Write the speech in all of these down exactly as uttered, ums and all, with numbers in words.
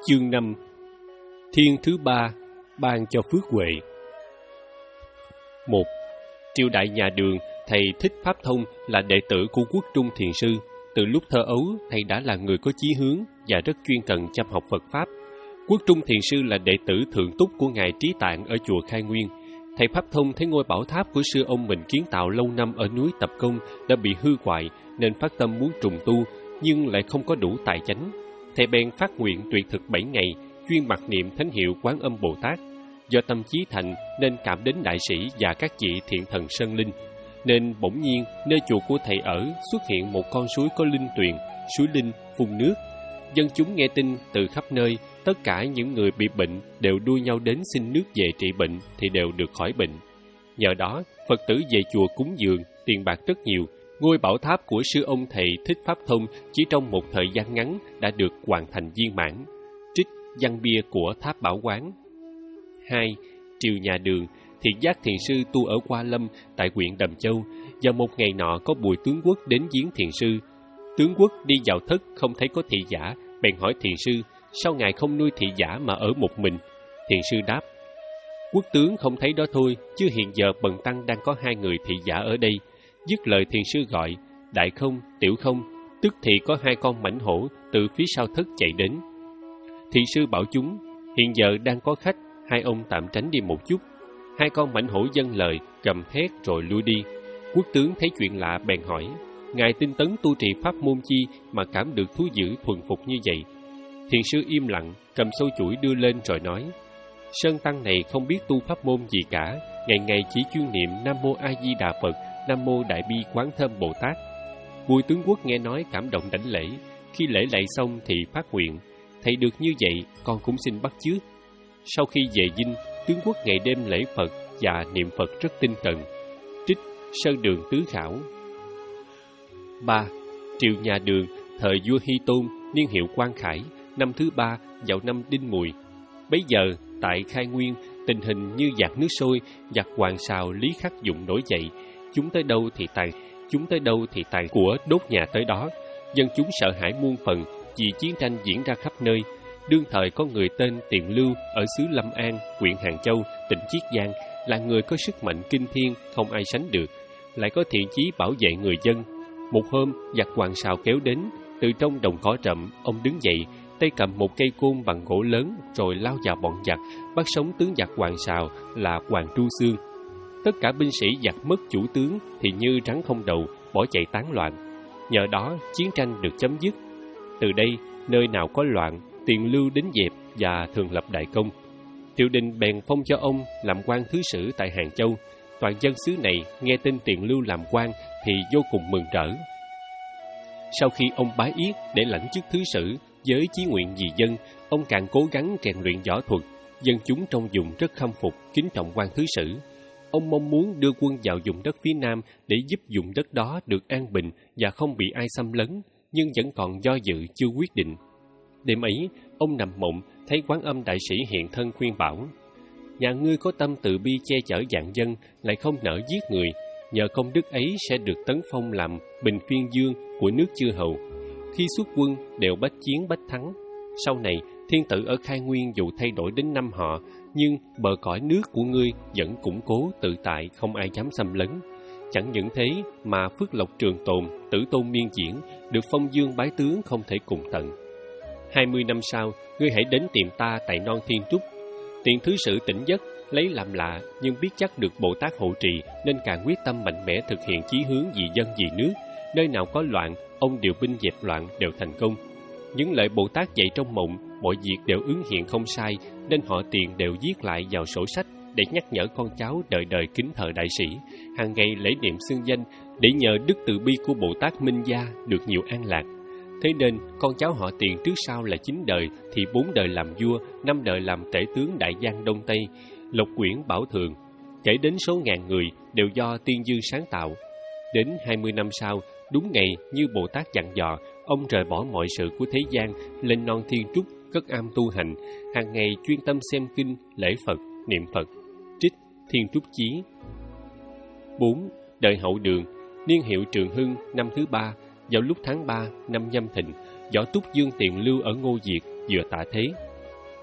Chương năm. Thiên thứ ba ban cho phước huệ. Một. Triều đại nhà Đường, thầy Thích Pháp Thông là đệ tử của Quốc Trung Thiền Sư. Từ lúc thơ ấu, thầy đã là người có chí hướng và rất chuyên cần chăm học Phật Pháp. Quốc Trung Thiền Sư là đệ tử thượng túc của Ngài Trí Tạng ở chùa Khai Nguyên. Thầy Pháp Thông thấy ngôi bảo tháp của sư ông mình kiến tạo lâu năm ở núi Tập Công đã bị hư hoại, nên phát tâm muốn trùng tu, nhưng lại không có đủ tài chánh. Thầy bèn phát nguyện tuyệt thực bảy ngày, chuyên mặc niệm thánh hiệu Quán Âm Bồ Tát. Do tâm chí thành nên cảm đến đại sĩ và các vị thiện thần Sơn Linh, nên bỗng nhiên nơi chùa của thầy ở xuất hiện một con suối có linh tuyền, suối linh phun nước. Dân chúng nghe tin từ khắp nơi, tất cả những người bị bệnh đều đua nhau đến xin nước về trị bệnh thì đều được khỏi bệnh. Nhờ đó, Phật tử về chùa cúng dường, tiền bạc rất nhiều. Ngôi bảo tháp của sư ông thầy Thích Pháp Thông chỉ trong một thời gian ngắn đã được hoàn thành viên mãn. Trích văn bia của Tháp Bảo Quán. Hai. Triều nhà Đường, Thiện Giác Thiền Sư tu ở Hoa Lâm tại huyện Đầm Châu. Vào một ngày nọ có Bùi tướng quốc đến viếng Thiền Sư. Tướng quốc đi vào thất không thấy có thị giả, bèn hỏi Thiền Sư, sao ngài không nuôi thị giả mà ở một mình? Thiền Sư đáp, quốc tướng không thấy đó thôi, chứ hiện giờ bần tăng đang có hai người thị giả ở đây. Dứt lời Thiền Sư gọi, đại không, tiểu không, tức thì có hai con mãnh hổ từ phía sau thất chạy đến. Thiền Sư bảo chúng, hiện giờ đang có khách, hai ông tạm tránh đi một chút. Hai con mãnh hổ dâng lời, gầm thét rồi lui đi. Quốc tướng thấy chuyện lạ bèn hỏi, ngài tinh tấn tu trì pháp môn chi mà cảm được thú dữ thuần phục như vậy? Thiền Sư im lặng, cầm sâu chuỗi đưa lên rồi nói, sơn tăng này không biết tu pháp môn gì cả, ngày ngày chỉ chuyên niệm Nam Mô A Di Đà Phật, Nam Mô Đại Bi Quán Thơm Bồ Tát. Bùi tướng quốc nghe nói cảm động đảnh lễ. Khi lễ lạy xong thì phát nguyện, thầy được như vậy, con cũng xin bắt chước. Sau khi về dinh, tướng quốc ngày đêm lễ Phật và niệm Phật rất tinh cần. Trích Sơn Đường Tứ Khảo. Ba. Triều nhà Đường, thời vua Hy Tôn, niên hiệu Quang Khải, năm thứ ba, vào năm Đinh Mùi. Bấy giờ, tại Khai Nguyên, tình hình như giặc nước sôi, giặc Hoàng Sào Lý Khắc Dụng nổi dậy. Chúng tới đâu thì tàn, chúng tới đâu thì tàn của đốt nhà tới đó. Dân chúng sợ hãi muôn phần, vì chiến tranh diễn ra khắp nơi. Đương thời có người tên Tiền Lưu ở xứ Lâm An, huyện Hàng Châu, tỉnh Chiết Giang, là người có sức mạnh kinh thiên, không ai sánh được, lại có thiện chí bảo vệ người dân. Một hôm, giặc Hoàng Sào kéo đến, từ trong đồng cỏ rậm, ông đứng dậy, tay cầm một cây côn bằng gỗ lớn, rồi lao vào bọn giặc, bắt sống tướng giặc Hoàng Sào là Hoàng Tru Xương. Tất cả binh sĩ giặc mất chủ tướng thì như rắn không đầu, bỏ chạy tán loạn. Nhờ đó, chiến tranh được chấm dứt. Từ đây, nơi nào có loạn, Tiền Lưu đến dẹp và thường lập đại công. Triều đình bèn phong cho ông làm quan thứ sử tại Hàng Châu. Toàn dân xứ này nghe tin Tiền Lưu làm quan thì vô cùng mừng rỡ. Sau khi ông bái yết để lãnh chức thứ sử với chí nguyện vì dân, ông càng cố gắng rèn luyện võ thuật. Dân chúng trong vùng rất khâm phục, kính trọng quan thứ sử. Ông mong muốn đưa quân vào vùng đất phía Nam để giúp vùng đất đó được an bình và không bị ai xâm lấn, nhưng vẫn còn do dự chưa quyết định. Đêm ấy, ông nằm mộng thấy Quán Âm đại sĩ hiện thân khuyên bảo, nhà ngươi có tâm từ bi che chở vạn dân, lại không nỡ giết người, nhờ công đức ấy sẽ được tấn phong làm bình phiên dương của nước chư hầu. Khi xuất quân đều bách chiến bách thắng. Sau này, thiên tử ở Khai Nguyên dù thay đổi đến năm họ, nhưng bờ cõi nước của ngươi vẫn củng cố tự tại, không ai dám xâm lấn. Chẳng những thế mà phước lộc trường tồn, tử tôn miên diễn, được phong dương bái tướng không thể cùng tận. Hai mươi năm sau, ngươi hãy đến tìm ta tại non Thiên Trúc. Tiền thứ sử tỉnh giấc, lấy làm lạ, nhưng biết chắc được Bồ Tát hộ trì, nên càng quyết tâm mạnh mẽ thực hiện chí hướng vì dân vì nước. Nơi nào có loạn, ông điều binh dẹp loạn đều thành công. Những lời Bồ Tát dạy trong mộng, mọi việc đều ứng hiện không sai, nên họ Tiền đều viết lại vào sổ sách để nhắc nhở con cháu đời đời kính thờ đại sĩ, hàng ngày lễ niệm xưng danh, để nhờ đức từ bi của Bồ Tát Minh Gia được nhiều an lạc. Thế nên, con cháu họ Tiền trước sau là chín đời, thì bốn đời làm vua, năm đời làm tể tướng Đại Giang Đông Tây, Lộc Quyển Bảo Thường. Kể đến số ngàn người đều do Tiên Dương sáng tạo. Đến hai mươi năm sau, đúng ngày như Bồ Tát dặn dò, ông rời bỏ mọi sự của thế gian, lên non Thiên Trúc, cất am tu hành, hàng ngày chuyên tâm xem kinh, lễ Phật, niệm Phật. Trích Thiên Trúc Chí. Bốn. Đời Hậu Đường, niên hiệu Trường Hưng, năm thứ ba, vào lúc tháng ba năm Nhâm Thìn, Võ Túc Dương Tiền Lưu ở Ngô Diệt vừa tạ thế.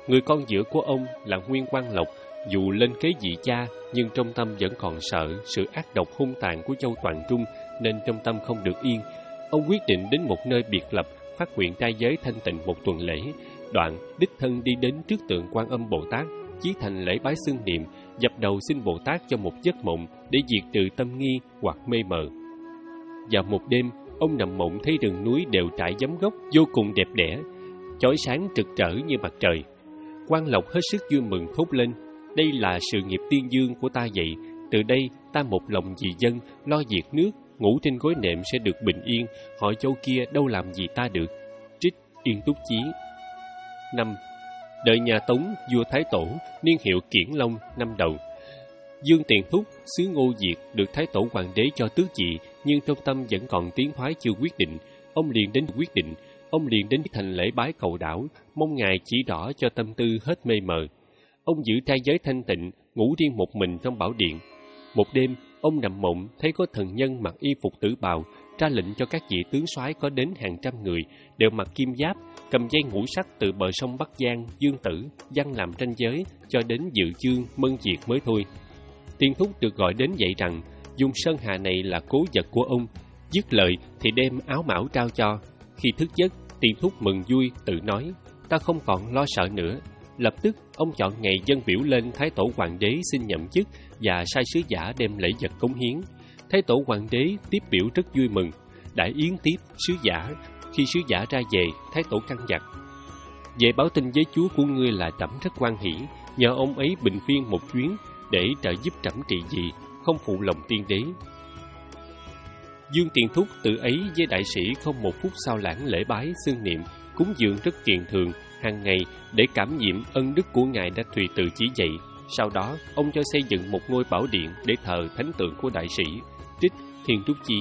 Người con giữa của ông là Nguyên Quang Lộc, dù lên kế vị cha nhưng trong tâm vẫn còn sợ sự ác độc hung tàn của Châu Toàn Trung, nên trong tâm không được yên. Ông quyết định đến một nơi biệt lập, phát nguyện trai giới thanh tịnh một tuần lễ, đoạn đích thân đi đến trước tượng Quan Âm Bồ Tát, chí thành lễ bái xưng niệm, dập đầu xin Bồ Tát cho một giấc mộng để diệt trừ tâm nghi hoặc mê mờ. Vào một đêm, ông nằm mộng thấy rừng núi đều trải giấm gốc vô cùng đẹp đẽ, chói sáng rực rỡ như mặt trời. Quang Lộc hết sức vui mừng thốt lên: đây là sự nghiệp tiên dương của ta vậy. Từ đây ta một lòng vì dân, lo việc nước, ngủ trên gối nệm sẽ được bình yên. Họ Châu kia đâu làm gì ta được. Trích Yên Túc Chí. Năm. Đời nhà Tống, vua Thái Tổ, niên hiệu Kiển Long, năm đầu. Dương Tiền Thúc, xứ Ngô Diệt, được Thái Tổ hoàng đế cho tước vị, nhưng trong tâm vẫn còn tiến thoái chưa quyết định. Ông liền đến quyết định, ông liền đến thành lễ bái cầu đảo, mong ngài chỉ rõ cho tâm tư hết mê mờ. Ông giữ trai giới thanh tịnh, ngủ riêng một mình trong bảo điện. Một đêm, ông nằm mộng thấy có thần nhân mặc y phục tử bào, ra lệnh cho các vị tướng soái có đến hàng trăm người, đều mặc kim giáp, cầm dây ngũ sắc từ bờ sông Bắc Giang, Dương Tử, văn làm tranh giới, cho đến Dự Chương, Mân Diệt mới thôi. Tiền Thúc được gọi đến dạy rằng, dùng sơn hà này là cố vật của ông. Dứt lời thì đem áo mão trao cho. Khi thức giấc, Tiền Thúc mừng vui, tự nói: ta không còn lo sợ nữa. Lập tức, ông chọn ngày dâng biểu lên Thái Tổ Hoàng đế xin nhậm chức và sai sứ giả đem lễ vật cống hiến. Thái Tổ Hoàng đế tiếp biểu rất vui mừng. Đại yến tiếp sứ giả. Khi sứ giả ra về, Thái Tổ căn dặn: về báo tin với chúa của ngươi là trẫm rất hoan hỷ, nhờ ông ấy bình phiên một chuyến để trợ giúp trẫm trị vì, không phụ lòng tiên đế. Dương Tiền Thúc tự ấy với đại sĩ không một phút sao lãng lễ bái xưng niệm, cúng dường rất kiền thường hàng ngày để cảm nhiệm ân đức của ngài đã tùy từ chỉ dạy. Sau đó, ông cho xây dựng một ngôi bảo điện để thờ thánh tượng của đại sĩ. Trích Thiên Trúc Chí.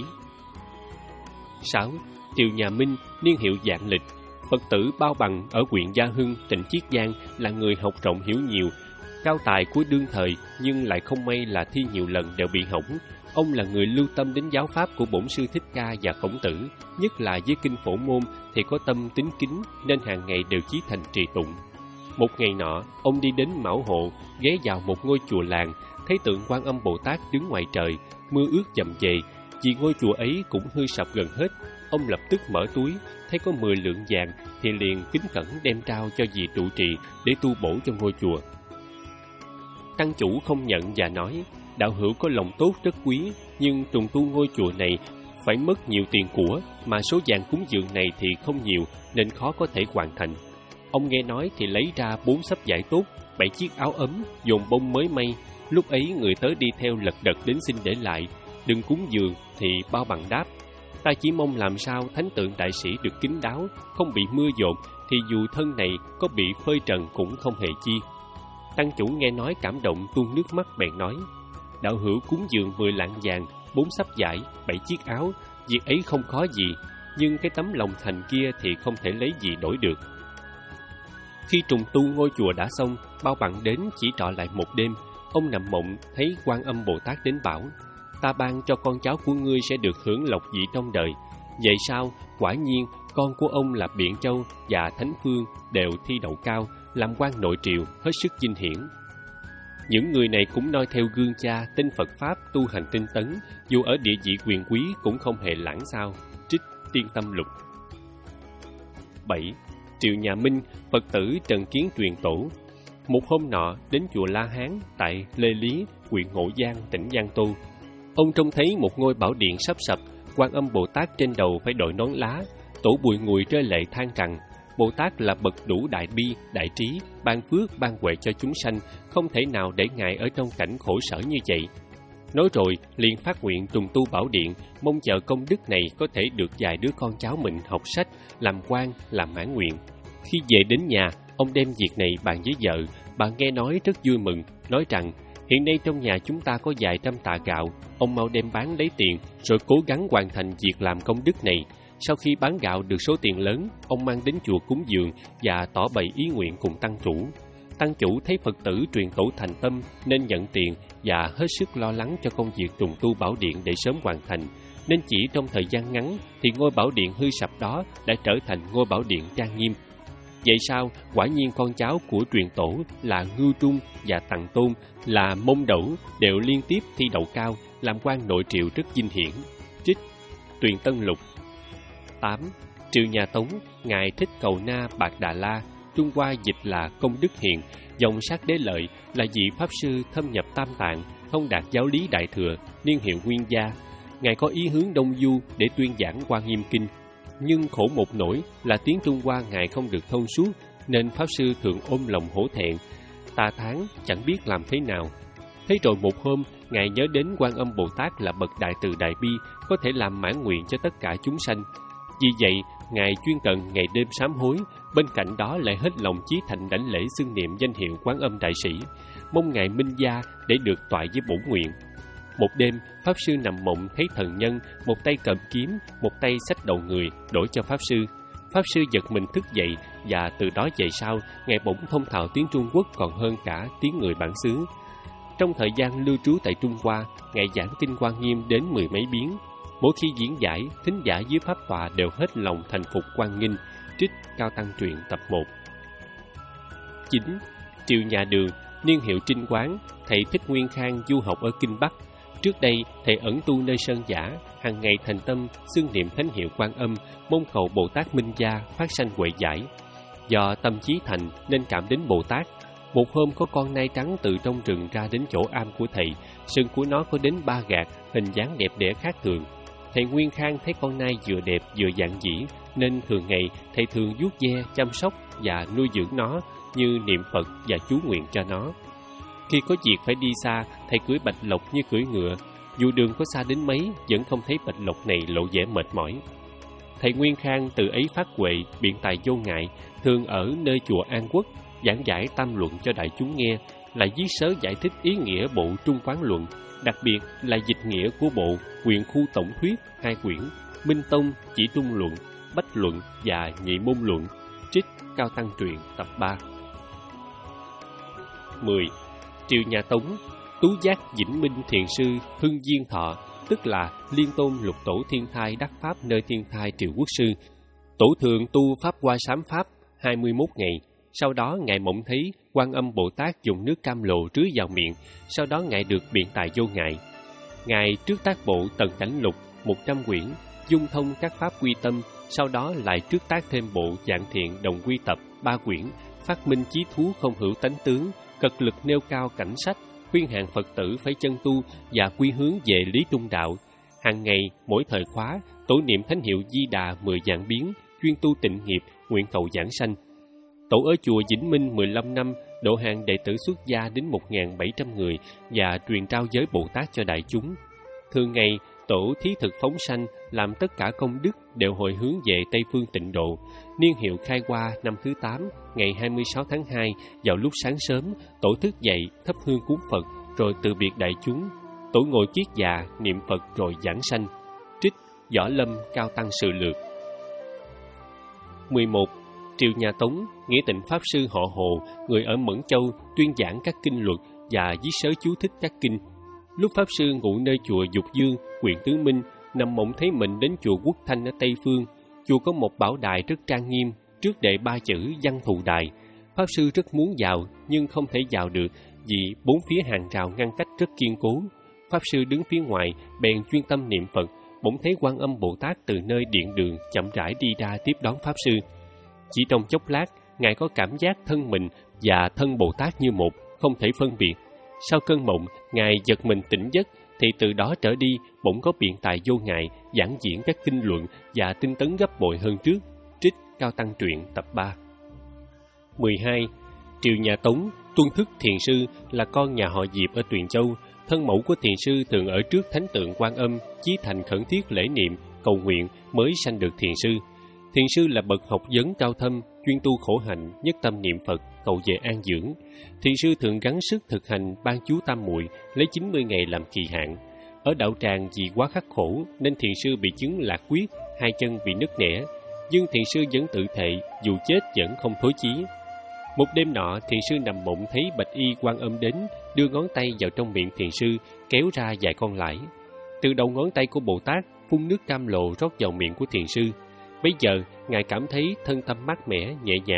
Sáu. Triều nhà Minh, niên hiệu Vạn Lịch. Phật tử Bao Bằng ở huyện Gia Hưng, tỉnh Chiết Giang là người học rộng hiểu nhiều, cao tài của đương thời, nhưng lại không may là thi nhiều lần đều bị hỏng. Ông là người lưu tâm đến giáo pháp của Bổn Sư Thích Ca và Khổng Tử, nhất là với kinh Phổ Môn thì có tâm tín kính nên hàng ngày đều chí thành trì tụng. Một ngày nọ, ông đi đến Mão Hộ, ghé vào một ngôi chùa làng, thấy tượng Quan Âm Bồ Tát đứng ngoài trời, mưa ướt dầm dề, vì ngôi chùa ấy cũng hư sập gần hết. Ông lập tức mở túi, thấy có mười lượng vàng thì liền kính cẩn đem trao cho vị trụ trì để tu bổ cho ngôi chùa. Tăng chủ không nhận và nói: đạo hữu có lòng tốt rất quý, nhưng trùng tu ngôi chùa này phải mất nhiều tiền của, mà số vàng cúng dường này thì không nhiều nên khó có thể hoàn thành. Ông nghe nói thì lấy ra bốn sấp vải tốt, bảy chiếc áo ấm, dồn bông mới may. Lúc ấy người tới đi theo lật đật đến xin để lại, đừng cúng dường. Thì Bao Bằng đáp: ta chỉ mong làm sao thánh tượng đại sĩ được kín đáo, không bị mưa dồn, thì dù thân này có bị phơi trần cũng không hề chi. Tăng chủ nghe nói cảm động tuôn nước mắt, bèn nói: đạo hữu cúng dường mười lạng vàng, bốn sấp vải, bảy chiếc áo, việc ấy không khó gì, nhưng cái tấm lòng thành kia thì không thể lấy gì đổi được. Khi trùng tu ngôi chùa đã xong, Bao Bằng đến chỉ trọ lại một đêm. Ông nằm mộng thấy Quan Âm Bồ Tát đến bảo: ta ban cho con cháu của ngươi sẽ được hưởng lộc vị trong đời. Vậy sao? Quả nhiên con của ông là Biện Châu và Thánh Phương đều thi đậu cao, làm quan nội triều, hết sức vinh hiển. Những người này cũng noi theo gương cha, tin Phật Pháp, tu hành tinh tấn, dù ở địa vị quyền quý cũng không hề lãng sao. Trích Tiên Tâm Lục. Bảy. Triều nhà Minh, Phật tử Trần Kiến truyền tổ. Một hôm nọ đến chùa La Hán tại Lê Lý, huyện Ngộ Giang, tỉnh Giang Tô. Ông trông thấy một ngôi bảo điện sắp sập, Quan Âm Bồ Tát trên đầu phải đội nón lá, Tổ Bùi Ngùi rơi lệ than rằng Bồ Tát là bậc đủ đại bi, đại trí, ban phước, ban huệ cho chúng sanh, không thể nào để ngài ở trong cảnh khổ sở như vậy. Nói rồi, liền phát nguyện trùng tu bảo điện, mong chờ công đức này có thể được vài đứa con cháu mình học sách, làm quan, làm mãn nguyện. Khi về đến nhà, ông đem việc này bàn với vợ. Bà nghe nói rất vui mừng, nói rằng hiện nay trong nhà chúng ta có vài trăm tạ gạo, ông mau đem bán lấy tiền, rồi cố gắng hoàn thành việc làm công đức này. Sau khi bán gạo được số tiền lớn, ông mang đến chùa cúng dường và tỏ bày ý nguyện cùng tăng chủ. Tăng chủ thấy Phật tử truyền tổ thành tâm nên nhận tiền và hết sức lo lắng cho công việc trùng tu bảo điện để sớm hoàn thành. Nên chỉ trong thời gian ngắn thì ngôi bảo điện hư sập đó đã trở thành ngôi bảo điện trang nghiêm. Vậy sao, quả nhiên con cháu của truyền tổ là Ngưu Trung và Tằng Tôn, là Mông Đẩu đều liên tiếp thi đậu cao, làm quan nội triệu rất vinh hiển. Trích Tuyền Tân Lục. tám. Triều nhà Tống, ngài Thích Cầu Na Bạc Đà La, Trung Hoa dịch là Công Đức Hiền, dòng Sát Đế Lợi, là vị pháp sư thâm nhập Tam Tạng, thông đạt giáo lý Đại Thừa, niên hiệu Nguyên Gia. Ngài có ý hướng Đông Du để tuyên giảng Quan Nghiêm Kinh, nhưng khổ một nỗi là tiếng Trung Hoa ngài không được thông suốt, nên pháp sư thường ôm lòng hổ thẹn, tà thán chẳng biết làm thế nào. Thế rồi một hôm, ngài nhớ đến Quan Âm Bồ Tát là bậc đại từ đại bi, có thể làm mãn nguyện cho tất cả chúng sanh. Vì vậy, ngài chuyên cần ngày đêm sám hối, bên cạnh đó lại hết lòng chí thành đảnh lễ xưng niệm danh hiệu Quán Âm Đại Sĩ, mong ngài minh gia để được toại với bổn nguyện. Một đêm, pháp sư nằm mộng thấy thần nhân, một tay cầm kiếm, một tay xách đầu người, đổi cho pháp sư. Pháp sư giật mình thức dậy, và từ đó về sau, ngài bỗng thông thạo tiếng Trung Quốc còn hơn cả tiếng người bản xứ. Trong thời gian lưu trú tại Trung Hoa, ngài giảng kinh Quan Nghiêm đến mười mấy biến. Mỗi khi diễn giải, thính giả dưới pháp tọa đều hết lòng thành phục Quan Nghinh. Trích Cao Tăng Truyện tập một. chín. Triều nhà Đường, niên hiệu Trinh Quán, thầy Thích Nguyên Khang du học ở Kinh Bắc. Trước đây, thầy ẩn tu nơi Sơn Giả, hàng ngày thành tâm xưng niệm thánh hiệu Quan Âm, mong cầu Bồ Tát Minh Gia phát sanh huệ giải. Do tâm trí thành nên cảm đến Bồ Tát. Một hôm có con nai trắng từ trong rừng ra đến chỗ am của thầy, sừng của nó có đến ba gạt, hình dáng đẹp đẽ khác thường. Thầy Nguyên Khang thấy con nai vừa đẹp vừa dạn dĩ, nên thường ngày thầy thường vuốt ve, chăm sóc và nuôi dưỡng nó, như niệm Phật và chú nguyện cho nó. Khi có việc phải đi xa, thầy cưỡi bạch lộc như cưỡi ngựa. Dù đường có xa đến mấy, vẫn không thấy bạch lộc này lộ vẻ mệt mỏi. Thầy Nguyên Khang từ ấy phát huệ, biện tài vô ngại, thường ở nơi chùa An Quốc, giảng giải tam luận cho đại chúng nghe, lại viết sớ giải thích ý nghĩa bộ Trung Quán Luận, đặc biệt là dịch nghĩa của bộ Quyền Khu Tổng Thuyết hai quyển, Minh Tông Chỉ Trung Luận, Bách Luận và Nhị Môn Luận. Trích Cao Tăng Truyện tập ba. mười. Triều nhà Tống, Tú Giác Vĩnh Minh Thiền Sư Hưng Diên Thọ, tức là Liên Tôn Lục Tổ Thiên Thai đắc pháp nơi Thiên Thai Triều Quốc Sư. Tổ thường tu pháp Hoa Sám Pháp hai mươi mốt ngày. Sau đó ngài mộng thấy Quan Âm Bồ Tát dùng nước cam lộ rưới vào miệng. Sau đó ngài được biện tài vô ngại. Ngài trước tác bộ Tần Cảnh Lục một trăm quyển, dung thông các pháp quy tâm. Sau đó lại trước tác thêm bộ Dạng Thiện Đồng Quy Tập ba quyển, phát minh chí thú không hữu tánh tướng, cật lực nêu cao cảnh sách, khuyên hàng Phật tử phải chân tu và quy hướng về lý trung đạo. Hàng ngày mỗi thời khóa, tổ niệm thánh hiệu Di Đà mười vạn biến, chuyên tu tịnh nghiệp, nguyện cầu giảng sanh. Tổ ở chùa Vĩnh Minh mười lăm năm, độ hàng đệ tử xuất gia đến một nghìn bảy trăm người và truyền trao giới Bồ Tát cho đại chúng. Thường ngày, tổ thí thực phóng sanh, làm tất cả công đức đều hồi hướng về Tây Phương Tịnh Độ. Niên hiệu khai hoa năm thứ tám, ngày hai mươi sáu tháng hai, vào lúc sáng sớm, tổ thức dậy, thắp hương cúng Phật, rồi từ biệt đại chúng. Tổ ngồi kiết già, niệm Phật rồi giảng sanh. Trích Võ Lâm Cao Tăng Sự Lược. mười một. Triều nhà Tống, Nghĩa Tịnh Pháp Sư họ Hồ, người ở Mẫn Châu, tuyên giảng các kinh luật và viết sớ chú thích các kinh. Lúc Pháp Sư ngụ nơi chùa Dục Dương, huyện Tứ Minh, nằm mộng thấy mình đến chùa Quốc Thanh ở Tây Phương. Chùa có một bảo đài rất trang nghiêm, trước đệ ba chữ Văn Thù Đài. Pháp Sư rất muốn vào, nhưng không thể vào được vì bốn phía hàng rào ngăn cách rất kiên cố. Pháp Sư đứng phía ngoài, bèn chuyên tâm niệm Phật, bỗng thấy Quan Âm Bồ Tát từ nơi điện đường chậm rãi đi ra tiếp đón Pháp Sư. Chỉ trong chốc lát, ngài có cảm giác thân mình và thân Bồ Tát như một, không thể phân biệt. Sau cơn mộng, ngài giật mình tỉnh giấc, thì từ đó trở đi bỗng có biện tài vô ngại, giảng diễn các kinh luận và tinh tấn gấp bội hơn trước. Trích Cao Tăng Truyện tập ba. mười hai. Triều nhà Tống, Tuân Thức Thiền Sư là con nhà họ Diệp ở Tuyền Châu. Thân mẫu của thiền sư thường ở trước thánh tượng Quan Âm, chí thành khẩn thiết lễ niệm, cầu nguyện mới sanh được thiền sư. Thiền sư là bậc học vấn cao thâm, chuyên tu khổ hạnh, nhất tâm niệm Phật, cầu về an dưỡng. Thiền sư thường gắng sức thực hành ban chú tam muội, lấy chín mươi ngày làm kỳ hạn. Ở đạo tràng vì quá khắc khổ nên thiền sư bị chứng lạc quyết, hai chân bị nứt nẻ. Nhưng thiền sư vẫn tự thệ, dù chết vẫn không thối chí. Một đêm nọ, thiền sư nằm mộng thấy bạch y Quan Âm đến, đưa ngón tay vào trong miệng thiền sư, kéo ra vài con lãi. Từ đầu ngón tay của Bồ Tát phun nước cam lộ rót vào miệng của thiền sư. Bây giờ, ngài cảm thấy thân tâm mát mẻ, nhẹ nhàng,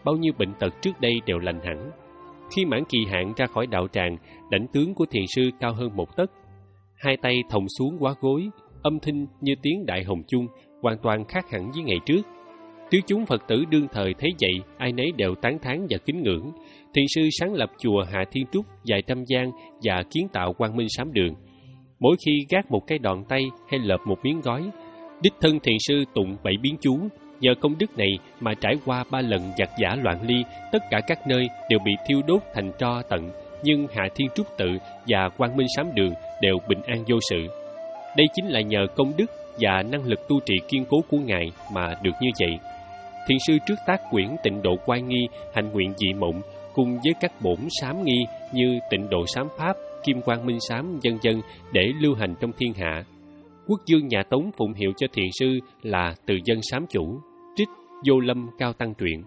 bao nhiêu bệnh tật trước đây đều lành hẳn. Khi mãn kỳ hạn ra khỏi đạo tràng, đảnh tướng của thiền sư cao hơn một tấc. Hai tay thòng xuống quá gối, âm thanh như tiếng đại hồng chung, hoàn toàn khác hẳn với ngày trước. Tứ chúng Phật tử đương thời thấy vậy, ai nấy đều tán thán và kính ngưỡng. Thiền sư sáng lập chùa Hạ Thiên Trúc dài trăm gian và kiến tạo Quang Minh Sám Đường. Mỗi khi gác một cái đòn tay hay lợp một miếng gói, đích thân thiền sư tụng bảy biến chú. Nhờ công đức này mà trải qua ba lần giặc giã loạn ly, tất cả các nơi đều bị thiêu đốt thành tro tận, nhưng Hạ Thiên Trúc tự và Quang Minh Sám Đường đều bình an vô sự. Đây chính là nhờ công đức và năng lực tu trì kiên cố của Ngài mà được như vậy. Thiền sư trước tác quyển Tịnh Độ Quay Nghi, Hạnh Nguyện Dị Mộng, cùng với các bổn sám nghi như Tịnh Độ Sám Pháp, Kim Quang Minh Sám, vân vân để lưu hành trong thiên hạ. Quốc vương nhà Tống phụng hiệu cho thiền sư là Từ Dân Sám Chủ. Trích Vô Lâm Cao Tăng Truyện.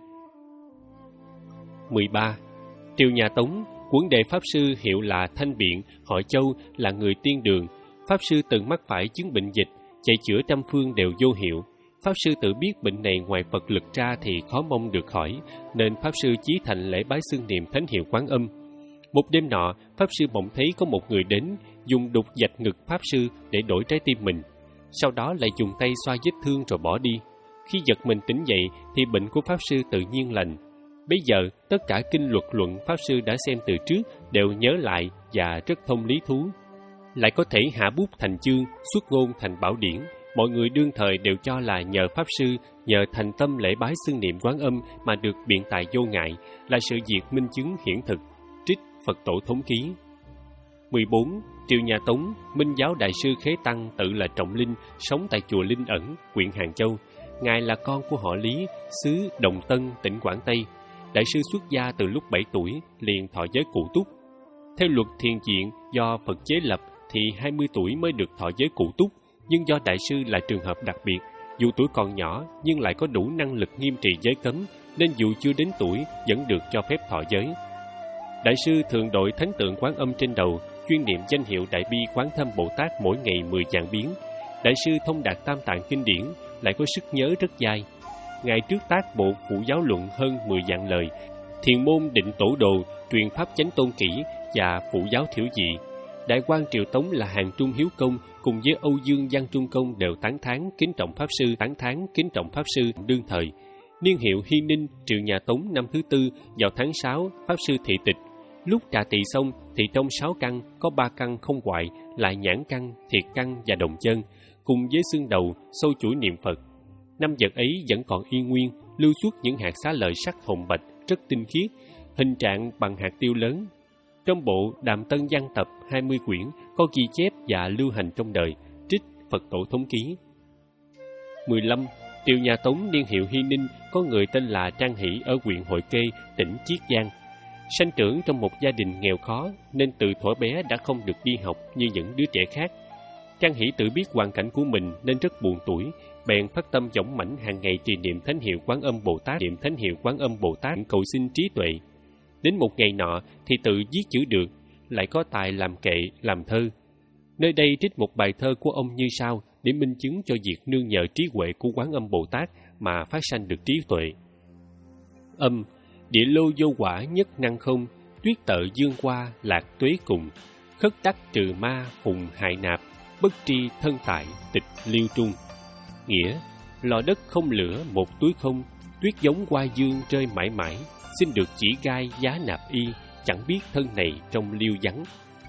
mười ba. Triều nhà Tống, Quẩn Đề Pháp Sư hiệu là Thanh Biện, họ Châu, là người tiên đường. Pháp Sư từng mắc phải chứng bệnh dịch, chạy chữa trăm phương đều vô hiệu. Pháp Sư tự biết bệnh này ngoài Phật lực ra thì khó mong được khỏi, nên Pháp Sư chí thành lễ bái xưng niệm Thánh hiệu Quán Âm. Một đêm nọ, Pháp Sư mộng thấy có một người đến, dùng đục vạch ngực Pháp Sư để đổi trái tim mình. Sau đó lại dùng tay xoa vết thương rồi bỏ đi. Khi giật mình tỉnh dậy thì bệnh của Pháp Sư tự nhiên lành. Bây giờ, tất cả kinh luật luận Pháp Sư đã xem từ trước đều nhớ lại và rất thông lý thú. Lại có thể hạ bút thành chương, xuất ngôn thành bảo điển. Mọi người đương thời đều cho là nhờ Pháp Sư, nhờ thành tâm lễ bái xưng niệm Quán Âm mà được biện tài vô ngại, là sự việc minh chứng hiển thực. Trích Phật Tổ Thống Ký. mười bốn. Triều nhà Tống, Minh Giáo Đại sư Khế Tăng tự là Trọng Linh, sống tại chùa Linh Ẩn, huyện Hàng Châu. Ngài là con của họ Lý, xứ Đồng Tân, tỉnh Quảng Tây. Đại sư xuất gia từ lúc bảy tuổi, liền thọ giới cụ túc. Theo luật thiền viện do Phật chế lập thì hai mươi tuổi mới được thọ giới cụ túc, nhưng do đại sư là trường hợp đặc biệt, dù tuổi còn nhỏ nhưng lại có đủ năng lực nghiêm trì giới cấm, nên dù chưa đến tuổi vẫn được cho phép thọ giới. Đại sư thường đội thánh tượng Quán Âm trên đầu, chuyên niệm danh hiệu Đại Bi Quán Thâm Bồ Tát mỗi ngày mười vạn biến. Đại sư thông đạt tam tạng kinh điển, lại có sức nhớ rất dai. Ngài trước tác bộ Phụ Giáo Luận hơn mười vạn lời, Thiền Môn Định Tổ Đồ, Truyền Pháp Chánh Tôn Kỷ và Phụ Giáo Thiểu Dị. Đại quan triều Tống là Hàng Trung Hiếu Công cùng với Âu Dương Văn Trung Công đều tán thán kính trọng Pháp Sư, tán thán kính trọng Pháp Sư đương thời. Niên hiệu Hy Ninh, triều nhà Tống năm thứ tư, vào tháng sáu, Pháp Sư thị tịch. Lúc trà tỳ xong thì trong sáu căn có ba căn không hoại là nhãn căn, thiệt căn và đồng chân, cùng với xương đầu, sâu chuỗi niệm Phật. Năm vật ấy vẫn còn y nguyên, lưu xuất những hạt xá lợi sắc hồng bạch, rất tinh khiết, hình trạng bằng hạt tiêu lớn. Trong bộ Đàm Tân Văn Tập hai mươi quyển có ghi chép và lưu hành trong đời. Trích Phật Tổ Thống Ký. mười lăm. Triều nhà Tống niên hiệu Hy Ninh có người tên là Trang Hỷ ở huyện Hội Kê, tỉnh Chiết Giang. Sanh trưởng trong một gia đình nghèo khó nên từ thuở bé đã không được đi học như những đứa trẻ khác. Trang Hỷ tự biết hoàn cảnh của mình nên rất buồn tủi, bèn phát tâm dõng mãnh hàng ngày trì niệm Thánh hiệu Quán Âm Bồ Tát, niệm Thánh hiệu Quán Âm Bồ Tát cầu xin trí tuệ. Đến một ngày nọ thì tự viết chữ được, lại có tài làm kệ, làm thơ. Nơi đây trích một bài thơ của ông như sau để minh chứng cho việc nương nhờ trí huệ của Quán Âm Bồ Tát mà phát sanh được trí tuệ. Âm, địa lô vô quả nhất năng không, tuyết tợ dương qua lạc tuế cùng, khất đắc trừ ma phùng hại nạp, bất tri thân tại tịch liêu trung. Nghĩa, lò đất không lửa một túi không, tuyết giống qua dương rơi mãi mãi, xin được chỉ gai giá nạp y, chẳng biết thân này trong liêu vắng.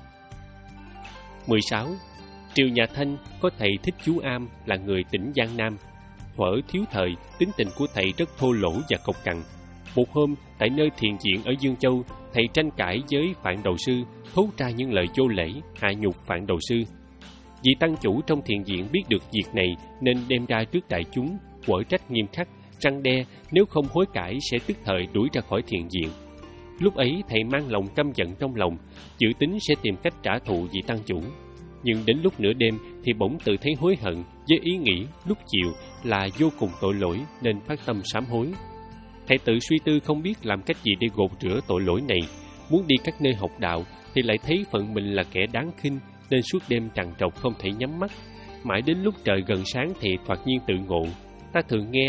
mười sáu. Triều nhà Thanh có thầy Thích Chú Am là người tỉnh Giang Nam. Thuở thiếu thời, tính tình của thầy rất thô lỗ và cộc cằn. Một hôm, tại nơi thiền viện ở Dương Châu, thầy tranh cãi với Phạn Đầu Sư, thốt ra những lời vô lễ, hạ nhục Phạn Đầu Sư. Vị tăng chủ trong thiền viện biết được việc này nên đem ra trước đại chúng, quở trách nghiêm khắc, răn đe nếu không hối cải sẽ tức thời đuổi ra khỏi thiền viện. Lúc ấy thầy mang lòng căm giận trong lòng, dự tính sẽ tìm cách trả thù vị tăng chủ. Nhưng đến lúc nửa đêm thì bỗng tự thấy hối hận với ý nghĩ lúc chiều là vô cùng tội lỗi nên phát tâm sám hối. Thầy tự suy tư không biết làm cách gì để gột rửa tội lỗi này, muốn đi các nơi học đạo thì lại thấy phận mình là kẻ đáng khinh nên suốt đêm trằn trọc không thể nhắm mắt. Mãi đến lúc trời gần sáng thì thoạt nhiên tự ngộ. Ta thường nghe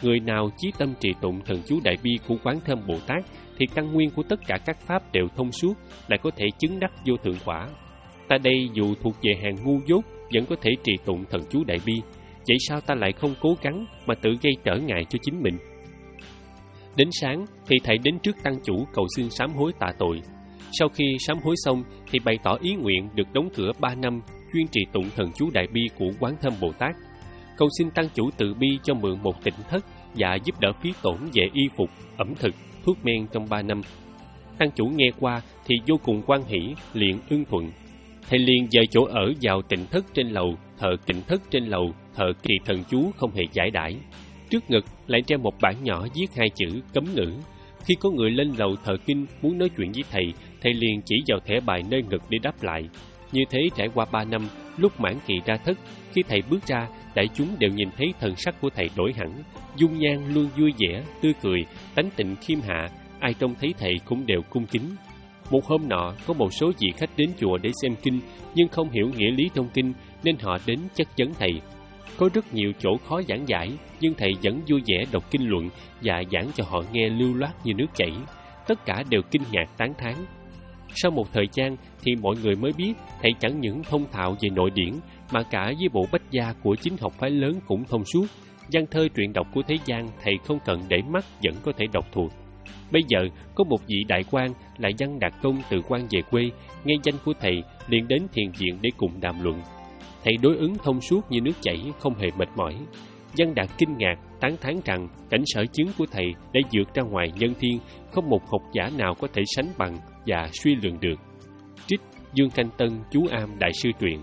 người nào chí tâm trì tụng thần chú Đại Bi của Quán Thơm Bồ Tát thì căn nguyên của tất cả các pháp đều thông suốt, lại có thể chứng đắc vô thượng quả. Ta đây dù thuộc về hàng ngu dốt vẫn có thể trì tụng thần chú Đại Bi, vậy sao ta lại không cố gắng mà tự gây trở ngại cho chính mình? Đến sáng thì thầy đến trước tăng chủ cầu xin sám hối tạ tội. Sau khi sám hối xong thì bày tỏ ý nguyện được đóng cửa ba năm chuyên trì tụng thần chú Đại Bi của Quán Thơm Bồ Tát, cầu xin tăng chủ từ bi cho mượn một tịnh thất và giúp đỡ phí tổn về y phục, ẩm thực, thuốc men trong ba năm. Tăng chủ nghe qua thì vô cùng hoan hỷ, liền ưng thuận. Thầy liền dời chỗ ở vào tịnh thất trên lầu, thờ tịnh thất trên lầu, thờ kỳ thần chú không hề giải đãi. Trước ngực lại treo một bảng nhỏ viết hai chữ cấm ngữ. Khi có người lên lầu thờ kinh muốn nói chuyện với thầy, thầy liền chỉ vào thẻ bài nơi ngực để đáp lại. Như thế trải qua ba năm, lúc mãn kỳ ra thất, khi thầy bước ra, đại chúng đều nhìn thấy thần sắc của thầy đổi hẳn, dung nhan luôn vui vẻ, tươi cười, tánh tịnh khiêm hạ, ai trông thấy thầy cũng đều cung kính. Một hôm nọ, có một số vị khách đến chùa để xem kinh, nhưng không hiểu nghĩa lý trong kinh, nên họ đến chất vấn thầy. Có rất nhiều chỗ khó giảng giải, nhưng thầy vẫn vui vẻ đọc kinh luận và giảng cho họ nghe lưu loát như nước chảy. Tất cả đều kinh ngạc tán thán. Sau một thời gian thì mọi người mới biết thầy chẳng những thông thạo về nội điển, mà cả với bộ bách gia của chính học phái lớn cũng thông suốt. Văn thơ truyện đọc của thế gian thầy không cần để mắt vẫn có thể đọc thuộc. Bây giờ có một vị đại quan là Văn Đạt Công từ quan về quê, nghe danh của thầy liền đến thiền viện để cùng đàm luận. Thầy đối ứng thông suốt như nước chảy, không hề mệt mỏi. Văn Đạt kinh ngạc, tán thán rằng cảnh sở chứng của thầy đã vượt ra ngoài nhân thiên, không một học giả nào có thể sánh bằng và suy lường được. Trích Dương Canh Tân chú Am Đại sư truyện.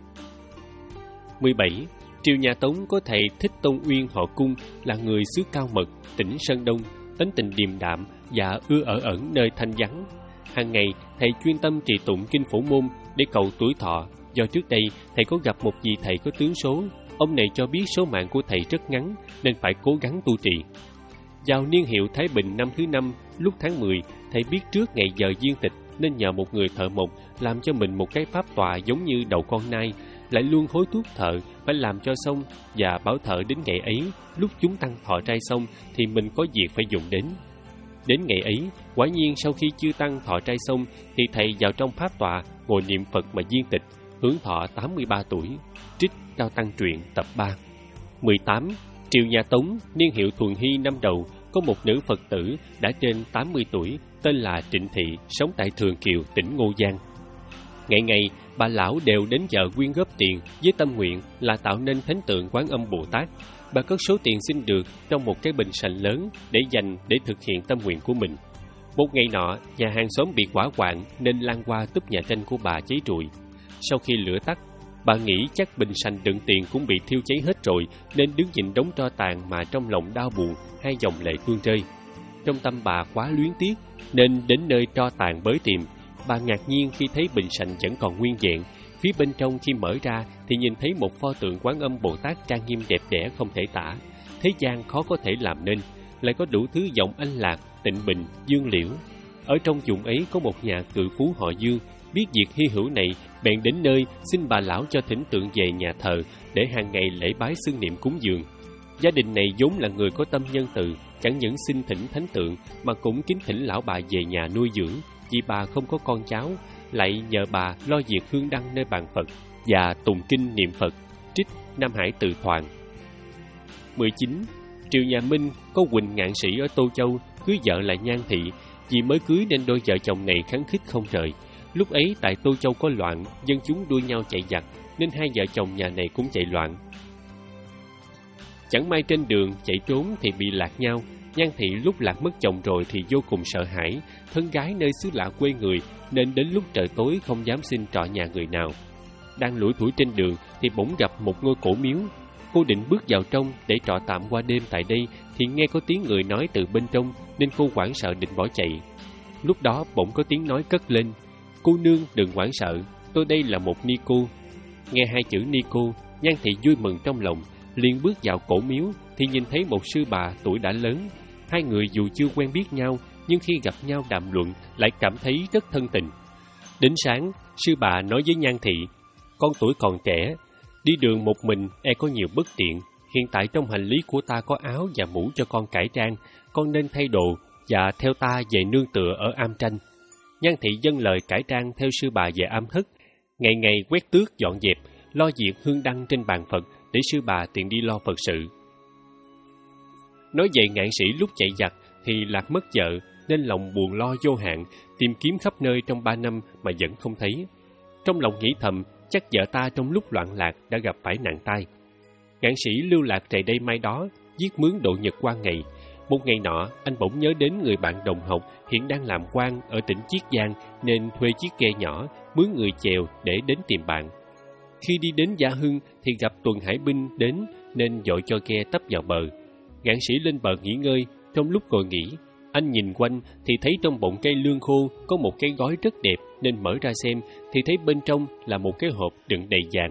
mười bảy. Triều nhà Tống có thầy Thích Tôn Uyên họ Cung, là người xứ Cao Mật, tỉnh Sơn Đông, tính tình điềm đạm và ưa ở ẩn nơi thanh vắng. Hàng ngày thầy chuyên tâm trì tụng kinh Phổ Môn để cầu tuổi thọ. Do trước đây thầy có gặp một vị thầy có tướng số, ông này cho biết số mạng của thầy rất ngắn nên phải cố gắng tu trì. Vào niên hiệu Thái Bình năm thứ năm, lúc tháng mười, thầy biết trước ngày giờ viên tịch nên nhờ một người thợ mộc làm cho mình một cái pháp tọa giống như đầu con nai, lại luôn hối thúc thợ phải làm cho xong và bảo thợ đến ngày ấy, lúc chúng tăng thọ trai xong thì mình có việc phải dùng đến. Đến ngày ấy, quả nhiên sau khi chư tăng thọ trai xong thì thầy vào trong pháp tọa ngồi niệm Phật mà viên tịch, hưởng thọ tám mươi ba tuổi. Trích Cao Tăng truyện tập ba. mười tám. Triều nhà Tống, niên hiệu Thuần Hy năm đầu, có một nữ Phật tử đã trên tám mươi tuổi, tên là Trịnh Thị, sống tại Thường Kiều, tỉnh Ngô Giang. Ngày ngày, bà lão đều đến giờ quyên góp tiền với tâm nguyện là tạo nên thánh tượng Quán Âm Bồ Tát. Bà cất số tiền xin được trong một cái bình sành lớn để dành để thực hiện tâm nguyện của mình. Một ngày nọ, nhà hàng xóm bị hỏa hoạn nên lan qua túp nhà tranh của bà cháy rụi. Sau khi lửa tắt, bà nghĩ chắc bình sành đựng tiền cũng bị thiêu cháy hết rồi, nên đứng nhìn đống tro tàn mà trong lòng đau buồn, hai dòng lệ tuôn rơi. Trong tâm bà quá luyến tiếc, nên đến nơi tro tàn bới tìm. Bà ngạc nhiên khi thấy bình sành vẫn còn nguyên vẹn. Phía bên trong khi mở ra thì nhìn thấy một pho tượng Quán Âm Bồ Tát trang nghiêm đẹp đẽ không thể tả. Thế gian khó có thể làm nên, lại có đủ thứ giọng anh lạc, tịnh bình, dương liễu. Ở trong vùng ấy có một nhà cự phú họ Dương, biết việc hy hữu này, bèn đến nơi xin bà lão cho thỉnh tượng về nhà thờ để hàng ngày lễ bái xưng niệm cúng dường. Gia đình này vốn là người có tâm nhân từ, chẳng những xin thỉnh thánh tượng mà cũng kính thỉnh lão bà về nhà nuôi dưỡng, vì bà không có con cháu, lại nhờ bà lo việc hương đăng nơi bàn Phật và tụng kinh niệm Phật. Trích Nam Hải Tự Thoại. mười chín. Triều nhà Minh có Quỳnh Ngạn Sĩ ở Tô Châu, cưới vợ là Nhan Thị. Vì mới cưới nên đôi vợ chồng này khắng khích không rời. Lúc ấy tại Tô Châu có loạn, dân chúng đua nhau chạy giặc, nên hai vợ chồng nhà này cũng chạy loạn. Chẳng may trên đường chạy trốn thì bị lạc nhau. Nhan Thị lúc lạc mất chồng rồi thì vô cùng sợ hãi, thân gái nơi xứ lạ quê người, nên đến lúc trời tối không dám xin trọ nhà người nào. Đang lủi thủi trên đường thì bỗng gặp một ngôi cổ miếu. Cô định bước vào trong để trọ tạm qua đêm tại đây thì nghe có tiếng người nói từ bên trong, nên cô hoảng sợ định bỏ chạy. Lúc đó bỗng có tiếng nói cất lên: "Cô nương đừng hoảng sợ, tôi đây là một ni cô." Nghe hai chữ ni cô, Nhan Thị vui mừng trong lòng, liền bước vào cổ miếu thì nhìn thấy một sư bà tuổi đã lớn. Hai người dù chưa quen biết nhau, nhưng khi gặp nhau đàm luận lại cảm thấy rất thân tình. Đến sáng, sư bà nói với Nhan Thị: "Con tuổi còn trẻ, đi đường một mình e có nhiều bất tiện, hiện tại trong hành lý của ta có áo và mũ cho con cải trang, con nên thay đồ và theo ta về nương tựa ở am tranh. Nhan thị dâng lời cải trang theo sư bà về am thất, ngày ngày quét tước dọn dẹp, lo việc hương đăng trên bàn Phật để sư bà tiện đi lo Phật sự. Nói về ngạn sĩ lúc chạy giặc thì lạc mất vợ, nên lòng buồn lo vô hạn, tìm kiếm khắp nơi trong ba năm mà vẫn không thấy. Trong lòng nghĩ thầm, chắc vợ ta trong lúc loạn lạc đã gặp phải nạn tai. Ngạn sĩ lưu lạc trầy đây mai đó, viết mướn độ nhật qua ngày. Một ngày nọ, anh bỗng nhớ đến người bạn đồng học hiện đang làm quan ở tỉnh Chiết Giang, nên thuê chiếc ghe nhỏ, mướn người chèo để đến tìm bạn. Khi đi đến Gia Hưng thì gặp tuần hải binh đến, nên dội cho ghe tấp vào bờ. Ngạn sĩ lên bờ nghỉ ngơi. Trong lúc ngồi nghỉ, anh nhìn quanh thì thấy trong bọng cây lương khô có một cái gói rất đẹp, nên mở ra xem thì thấy bên trong là một cái hộp đựng đầy vàng.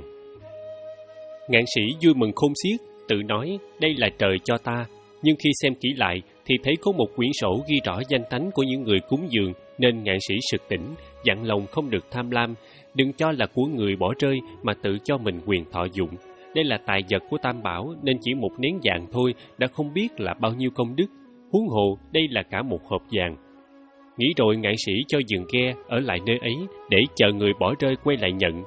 Ngạn sĩ vui mừng khôn xiết, tự nói đây là trời cho ta. Nhưng khi xem kỹ lại thì thấy có một quyển sổ ghi rõ danh tánh của những người cúng dường, nên ngạn sĩ sực tỉnh, dặn lòng không được tham lam, đừng cho là của người bỏ rơi mà tự cho mình quyền thọ dụng. Đây là tài vật của Tam Bảo, nên chỉ một nén vàng thôi đã không biết là bao nhiêu công đức, huống hồ đây là cả một hộp vàng. Nghĩ rồi ngạn sĩ cho dừng ghe ở lại nơi ấy để chờ người bỏ rơi quay lại nhận.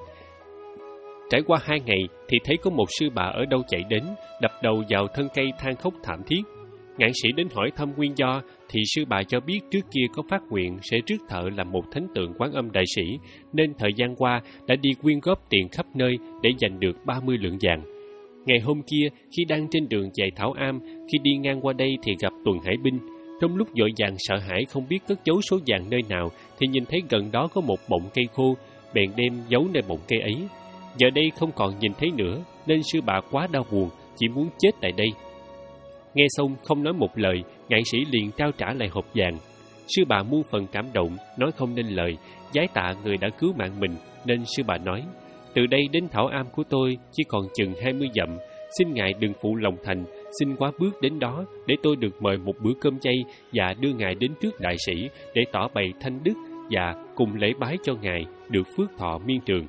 Trải qua hai ngày thì thấy có một sư bà ở đâu chạy đến, đập đầu vào thân cây than khóc thảm thiết. Ngạn sĩ đến hỏi thăm nguyên do thì sư bà cho biết trước kia có phát nguyện sẽ rước thợ làm một thánh tượng Quán Âm Đại Sĩ, nên thời gian qua đã đi quyên góp tiền khắp nơi để giành được ba mươi lượng vàng. Ngày hôm kia, khi đang trên đường về Thảo Am, khi đi ngang qua đây thì gặp tuần hải binh. Trong lúc vội vàng sợ hãi không biết cất giấu số vàng nơi nào, thì nhìn thấy gần đó có một bọng cây khô, bèn đem giấu nơi bọng cây ấy. Giờ đây không còn nhìn thấy nữa, nên sư bà quá đau buồn, chỉ muốn chết tại đây. Nghe xong không nói một lời, ngạn sĩ liền trao trả lại hộp vàng. Sư bà muôn phần cảm động, nói không nên lời, vái tạ người đã cứu mạng mình, nên sư bà nói: từ đây đến Thảo Am của tôi chỉ còn chừng hai mươi dặm, xin ngài đừng phụ lòng thành, xin quá bước đến đó để tôi được mời một bữa cơm chay và đưa ngài đến trước đại sĩ để tỏ bày thanh đức và cùng lễ bái cho ngài được phước thọ miên trường.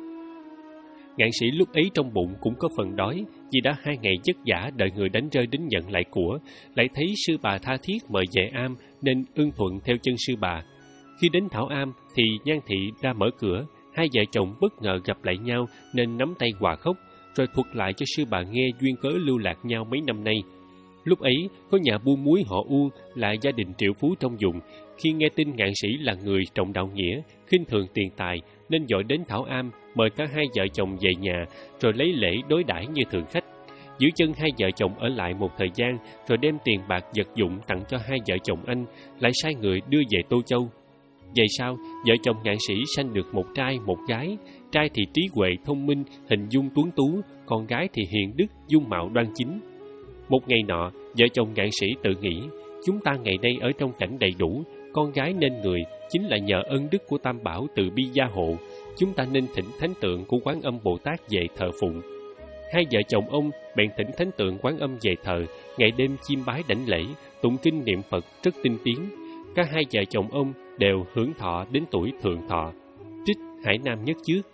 Ngạn sĩ lúc ấy trong bụng cũng có phần đói, vì đã hai ngày vất vả đợi người đánh rơi đến nhận lại của, lại thấy sư bà tha thiết mời về am nên ưng thuận theo chân sư bà. Khi đến Thảo Am thì Nhan thị ra mở cửa, hai vợ chồng bất ngờ gặp lại nhau nên nắm tay hòa khóc, rồi thuật lại cho sư bà nghe duyên cớ lưu lạc nhau mấy năm nay. Lúc ấy có nhà buôn muối họ Uông là gia đình triệu phú trong vùng, khi nghe tin ngạn sĩ là người trọng đạo nghĩa, khinh thường tiền tài, nên dội đến Thảo Am mời cả hai vợ chồng về nhà, rồi lấy lễ đối đãi như thường khách. Giữ chân hai vợ chồng ở lại một thời gian, rồi đem tiền bạc vật dụng tặng cho hai vợ chồng anh, lại sai người đưa về Tô Châu. Về sau, vợ chồng ngạn sĩ sanh được một trai một gái. Trai thì trí huệ thông minh, hình dung tuấn tú, còn gái thì hiền đức, dung mạo đoan chính. Một ngày nọ, vợ chồng ngạn sĩ tự nghĩ, chúng ta ngày nay ở trong cảnh đầy đủ, con gái nên người chính là nhờ ân đức của Tam Bảo từ bi gia hộ. Chúng ta nên thỉnh thánh tượng của Quán Âm Bồ Tát về thờ phụng. Hai vợ chồng ông bèn thỉnh thánh tượng Quán Âm về thờ, ngày đêm chiêm bái đảnh lễ, tụng kinh niệm Phật rất tinh tiến. Cả hai vợ chồng ông đều hưởng thọ đến tuổi thượng thọ. Trích Hải Nam nhất trước.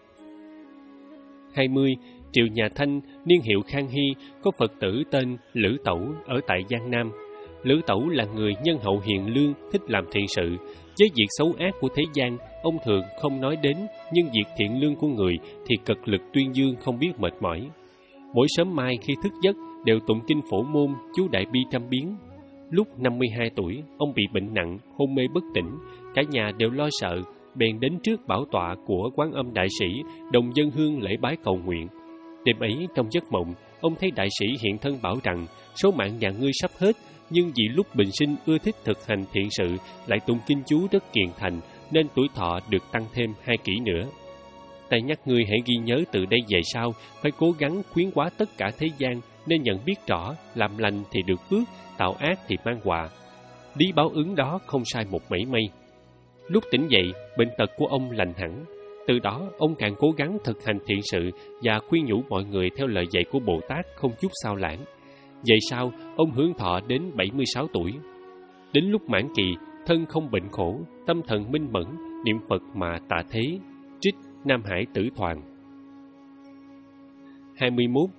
hai mươi. Triều nhà Thanh, niên hiệu Khang Hy, có Phật tử tên Lữ Tẩu ở tại Giang Nam. Lữ Tẩu là người nhân hậu hiền lương, thích làm thiện sự. Với việc xấu ác của thế gian, ông thường không nói đến, nhưng việc thiện lương của người thì cật lực tuyên dương không biết mệt mỏi. Mỗi sớm mai khi thức giấc đều tụng kinh Phổ Môn, chú Đại Bi trăm biến. Lúc năm mươi hai tuổi, ông bị bệnh nặng, hôn mê bất tỉnh, cả nhà đều lo sợ, bèn đến trước bảo tọa của Quán Âm Đại Sĩ, đồng dân hương lễ bái cầu nguyện. Đêm ấy trong giấc mộng, ông thấy đại sĩ hiện thân bảo rằng số mạng nhà ngươi sắp hết, nhưng vì lúc bình sinh ưa thích thực hành thiện sự, lại tụng kinh chú rất kiền thành, nên tuổi thọ được tăng thêm hai kỷ nữa. Ta nhắc ngươi hãy ghi nhớ từ đây về sau, phải cố gắng khuyến hóa tất cả thế gian, nên nhận biết rõ, làm lành thì được phước, tạo ác thì mang họa. Lý báo ứng đó không sai một mảy may. Lúc tỉnh dậy, bệnh tật của ông lành hẳn. Từ đó, ông càng cố gắng thực hành thiện sự và khuyên nhủ mọi người theo lời dạy của Bồ Tát không chút sao lãng. Về sau, ông hưởng thọ đến bảy mươi sáu tuổi. Đến lúc mãn kỳ, thân không bệnh khổ, tâm thần minh mẫn, niệm Phật mà tạ thế. Trích Nam Hải Tử Thoàn. hai mươi mốt.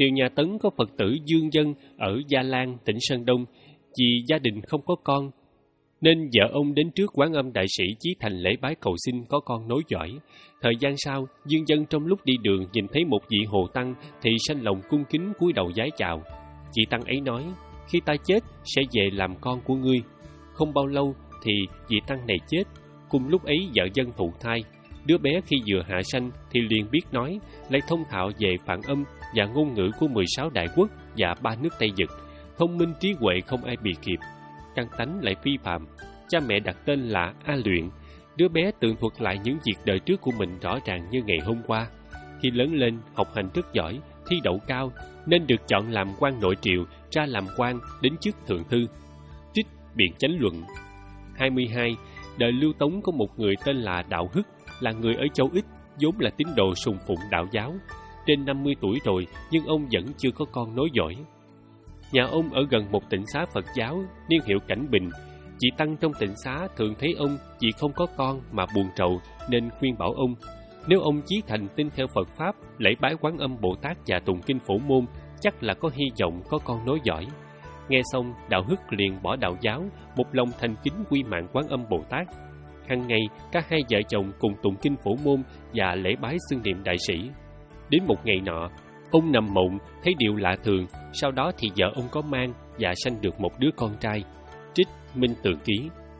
Triều nhà Tấn có Phật tử Dương Dân ở Gia Lan, tỉnh Sơn Đông. Vì gia đình không có con, nên vợ ông đến trước Quán Âm Đại Sĩ Chí Thành lễ bái cầu xin có con nối dõi. Thời gian sau, Dương Dân trong lúc đi đường nhìn thấy một vị Hồ Tăng thì sanh lòng cung kính cúi đầu vái chào. Vị Tăng ấy nói, khi ta chết sẽ về làm con của ngươi. Không bao lâu thì vị Tăng này chết. Cùng lúc ấy vợ Dân thụ thai. Đứa bé khi vừa hạ sanh thì liền biết nói, lại thông thạo về phản âm và ngôn ngữ của mười sáu đại quốc và ba nước Tây Vực. Thông minh trí huệ không ai bì kịp, căn tánh lại phi phàm. Cha mẹ đặt tên là A Luyện. Đứa bé tường thuật lại những việc đời trước của mình rõ ràng như ngày hôm qua. Khi lớn lên, học hành rất giỏi, thi đậu cao, nên được chọn làm quan nội triều, ra làm quan đến chức thượng thư. Trích biện chánh luận. hai mươi hai. Đời Lưu Tống có một người tên là Đạo Hức, là người ở Châu Ích, vốn là tín đồ sùng phụng đạo giáo. Trên năm mươi tuổi rồi, nhưng ông vẫn chưa có con nối dõi. Nhà ông ở gần một tịnh xá Phật giáo, niên hiệu Cảnh Bình. Chị Tăng trong tịnh xá thường thấy ông vì không có con mà buồn rầu, nên khuyên bảo ông, nếu ông chí thành tin theo Phật Pháp, lễ bái Quán Âm Bồ Tát và tụng kinh Phổ Môn, chắc là có hy vọng có con nối dõi. Nghe xong, Đạo Hức liền bỏ đạo giáo, một lòng thành kính quy mạng Quán Âm Bồ Tát. Hằng ngày, cả hai vợ chồng cùng tụng kinh Phổ Môn và lễ bái xưng niệm đại sĩ. Đến một ngày nọ, ông nằm mộng thấy điều lạ thường, sau đó thì vợ ông có mang và sanh được một đứa con trai. Trích Minh Tường Ký.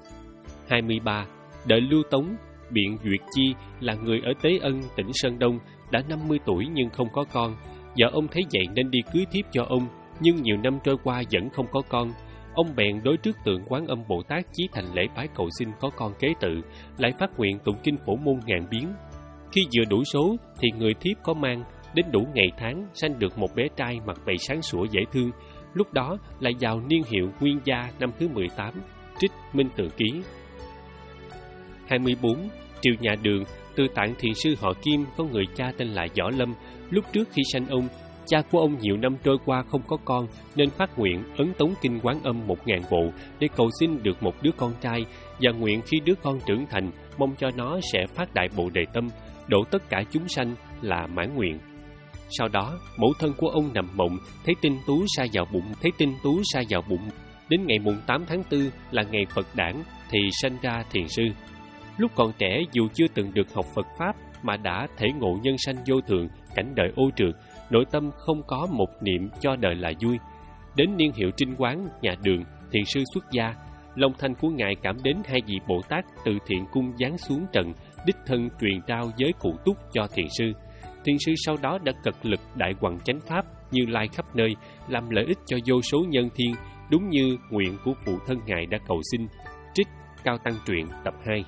hai mươi ba. Đời Lưu Tống, Biện Duyệt Chi là người ở Tế Ân, tỉnh Sơn Đông, đã năm mươi tuổi nhưng không có con. Vợ ông thấy vậy nên đi cưới thiếp cho ông, nhưng nhiều năm trôi qua vẫn không có con. Ông bèn đối trước tượng Quán Âm Bồ Tát chí thành lễ bái cầu xin có con kế tự, lại phát nguyện tụng kinh Phổ Môn ngàn biến. Khi vừa đủ số thì người thiếp có mang, đến đủ ngày tháng sanh được một bé trai mặt mày sáng sủa dễ thương. Lúc đó lại vào niên hiệu Nguyên Gia năm thứ mười tám. Trích Minh Tự Ký. hai mươi bốn. Triều nhà Đường, từ Tạng thiền sư họ Kim có người cha tên là Võ Lâm. Lúc trước khi sanh ông, cha của ông nhiều năm trôi qua không có con, nên phát nguyện ấn tống kinh Quán Âm một ngàn bộ để cầu xin được một đứa con trai, và nguyện khi đứa con trưởng thành, mong cho nó sẽ phát đại Bồ Đề Tâm, độ tất cả chúng sanh là mãn nguyện. Sau đó, mẫu thân của ông nằm mộng, thấy tinh tú sa vào bụng, thấy tinh tú sa vào bụng. Đến ngày mùng tám tháng tư là ngày Phật đản thì sanh ra thiền sư. Lúc còn trẻ, dù chưa từng được học Phật Pháp mà đã thể ngộ nhân sanh vô thường, cảnh đời ô trượt, nội tâm không có một niệm cho đời là vui. Đến niên hiệu Trinh Quán, nhà Đường, thiền sư xuất gia, lòng thành của ngài cảm đến hai vị Bồ Tát từ thiện cung giáng xuống trần, đích thân truyền trao giới cụ túc cho thiền sư. Thiền sư sau đó đã cật lực đại hoằng chánh pháp Như Lai khắp nơi, làm lợi ích cho vô số nhân thiên, đúng như nguyện của phụ thân ngài đã cầu xin. Trích Cao Tăng Truyện tập hai.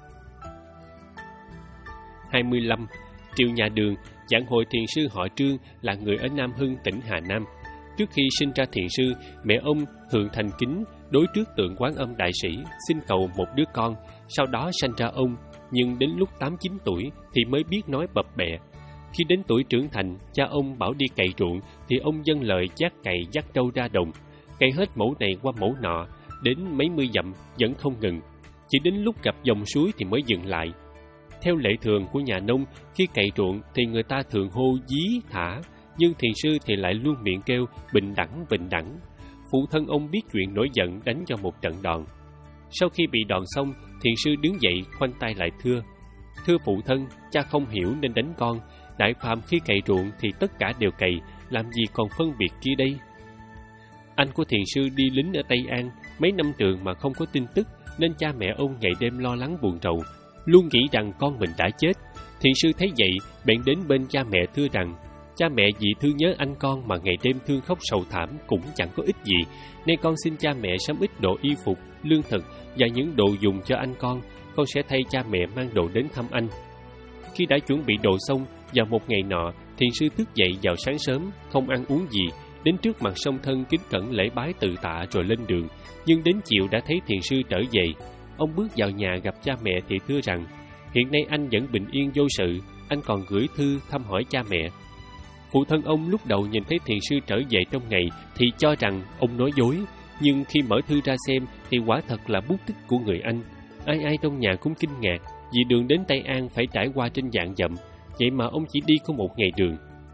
hai mươi lăm. Triều nhà Đường, giảng hội thiền sư họ Trương là người ở Nam Hưng, tỉnh Hà Nam. Trước khi sinh ra thiền sư, mẹ ông thường thành kính đối trước tượng Quán Âm Đại Sĩ, xin cầu một đứa con. Sau đó sanh ra ông, nhưng đến lúc tám chín tuổi thì mới biết nói bập bẹ. Khi đến tuổi trưởng thành, cha ông bảo đi cày ruộng thì ông dâng lời dắt cày dắt trâu ra đồng, cày hết mẫu này qua mẫu nọ, đến mấy mươi dặm vẫn không ngừng. Chỉ đến lúc gặp dòng suối thì mới dừng lại. Theo lệ thường của nhà nông, khi cày ruộng thì người ta thường hô dí thả, nhưng thiền sư thì lại luôn miệng kêu bình đẳng bình đẳng. Phụ thân ông biết chuyện nổi giận đánh cho một trận đòn. Sau khi bị đòn xong, thiền sư đứng dậy khoanh tay lại thưa: Thưa phụ thân, cha không hiểu nên đánh con. Đại phàm khi cày ruộng thì tất cả đều cày, làm gì còn phân biệt kia đây? Anh của thiền sư đi lính ở Tây An, mấy năm trường mà không có tin tức, nên cha mẹ ông ngày đêm lo lắng buồn rầu, luôn nghĩ rằng con mình đã chết. Thiền sư thấy vậy, bèn đến bên cha mẹ thưa rằng: Cha mẹ vì thương nhớ anh con mà ngày đêm thương khóc sầu thảm cũng chẳng có ích gì, nên con xin cha mẹ sắm ít đồ y phục, lương thực và những đồ dùng cho anh con. Con sẽ thay cha mẹ mang đồ đến thăm anh. Khi đã chuẩn bị đồ xong, vào một ngày nọ, thiền sư thức dậy vào sáng sớm, không ăn uống gì, đến trước mặt song thân kính cẩn lễ bái từ tạ rồi lên đường. Nhưng đến chiều đã thấy thiền sư trở về. Ông bước vào nhà gặp cha mẹ thì thưa rằng: Hiện nay anh vẫn bình yên vô sự, anh còn gửi thư thăm hỏi cha mẹ. Phụ thân ông lúc đầu nhìn thấy thiền sư trở về trong ngày thì cho rằng ông nói dối, nhưng khi mở thư ra xem thì quả thật là bút tích của người anh. Ai ai trong nhà cũng kinh ngạc, vì đường đến Tây An phải trải qua trên vạn dặm, vậy mà ông chỉ đi có một ngày đường.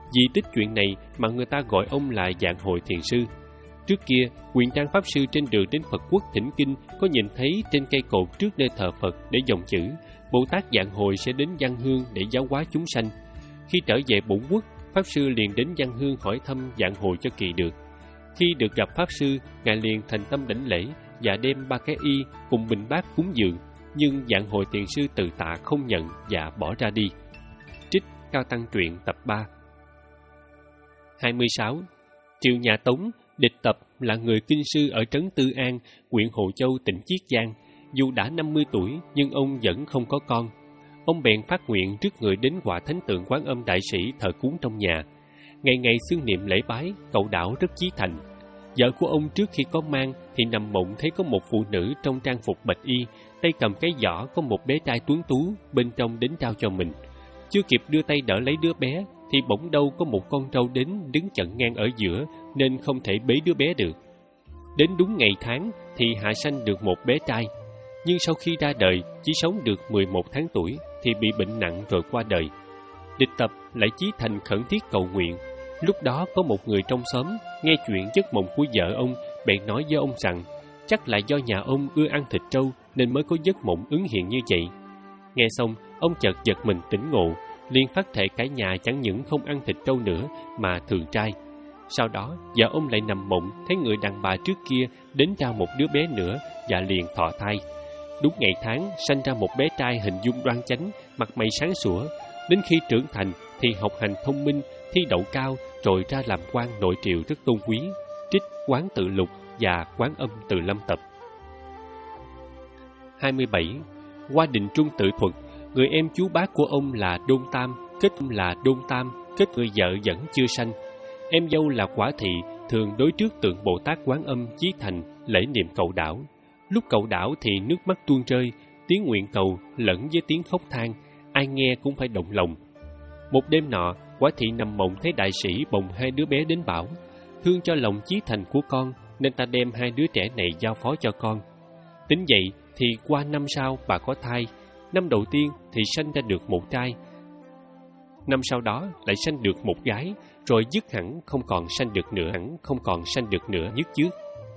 Vì tích chuyện này mà người ta gọi ông là Vạn Hội Thiền Sư. Trước kia, Quyền Trang Pháp Sư trên đường đến Phật Quốc thỉnh kinh có nhìn thấy trên cây cột trước nơi thờ Phật để dòng chữ Bồ Tát Vạn Hội sẽ đến dâng hương để giáo hóa chúng sanh. Khi trở về Bổn Quốc, Pháp Sư liền đến dâng hương hỏi thăm Vạn Hội cho kỳ được. Khi được gặp Pháp Sư, Ngài liền thành tâm đảnh lễ và đem ba cái y cùng bình bát cúng dường, nhưng Vạn Hội Thiền Sư từ tạ không nhận và bỏ ra đi. Trích Cao Tăng Truyện tập ba. hai mươi sáu. Triều nhà Tống, Địch Tập là người kinh sư ở trấn Tư An, huyện Hồ Châu, tỉnh Chiết Giang. Dù đã năm mươi tuổi nhưng ông vẫn không có con. Ông bèn phát nguyện trước người đến quả thánh tượng Quán Âm Đại Sĩ thờ cúng trong nhà. Ngày ngày xương niệm lễ bái, cậu đảo rất chí thành. Vợ của ông trước khi có mang thì nằm mộng thấy có một phụ nữ trong trang phục bạch y, tay cầm cái giỏ có một bé trai tuấn tú, bên trong đến trao cho mình. Chưa kịp đưa tay đỡ lấy đứa bé thì bỗng đâu có một con trâu đến đứng chặn ngang ở giữa nên không thể bế đứa bé được. Đến đúng ngày tháng thì hạ sanh được một bé trai, nhưng sau khi ra đời chỉ sống được mười một tháng tuổi thì bị bệnh nặng rồi qua đời. Địch Tập lại chí thành khẩn thiết cầu nguyện. Lúc đó có một người trong xóm nghe chuyện giấc mộng của vợ ông, bèn nói với ông rằng chắc là do nhà ông ưa ăn thịt trâu nên mới có giấc mộng ứng hiện như vậy. Nghe xong, ông chợt giật mình tỉnh ngộ, liền phát thệ cả nhà chẳng những không ăn thịt trâu nữa mà thường trai. Sau đó, vợ ông lại nằm mộng thấy người đàn bà trước kia đến trao một đứa bé nữa và liền thọ thai. Đúng ngày tháng sanh ra một bé trai hình dung đoan chánh, mặt mày sáng sủa. Đến khi trưởng thành thì học hành thông minh, thi đậu cao, rồi ra làm quan nội triều rất tôn quý. Trích Quán Tự Lục và Quán Âm Từ Lâm tập. hai mươi bảy. Qua Định Trung tự thuật, người em chú bác của ông là Đôn Tam, kết là Đôn Tam, kết người vợ vẫn chưa sanh. Em dâu là Quả Thị, thường đối trước tượng Bồ Tát Quán Âm chí thành, lễ niệm cầu đảo. Lúc cầu đảo thì nước mắt tuôn rơi, tiếng nguyện cầu lẫn với tiếng khóc than, ai nghe cũng phải động lòng. Một đêm nọ, Quả Thị nằm mộng thấy đại sĩ bồng hai đứa bé đến bảo, thương cho lòng chí thành của con nên ta đem hai đứa trẻ này giao phó cho con. Tính vậy thì qua năm sau bà có thai, năm đầu tiên thì sanh ra được một trai, năm sau đó lại sanh được một gái, rồi dứt hẳn không còn sanh được nữa, hẳn không còn sanh được nữa nhất trước.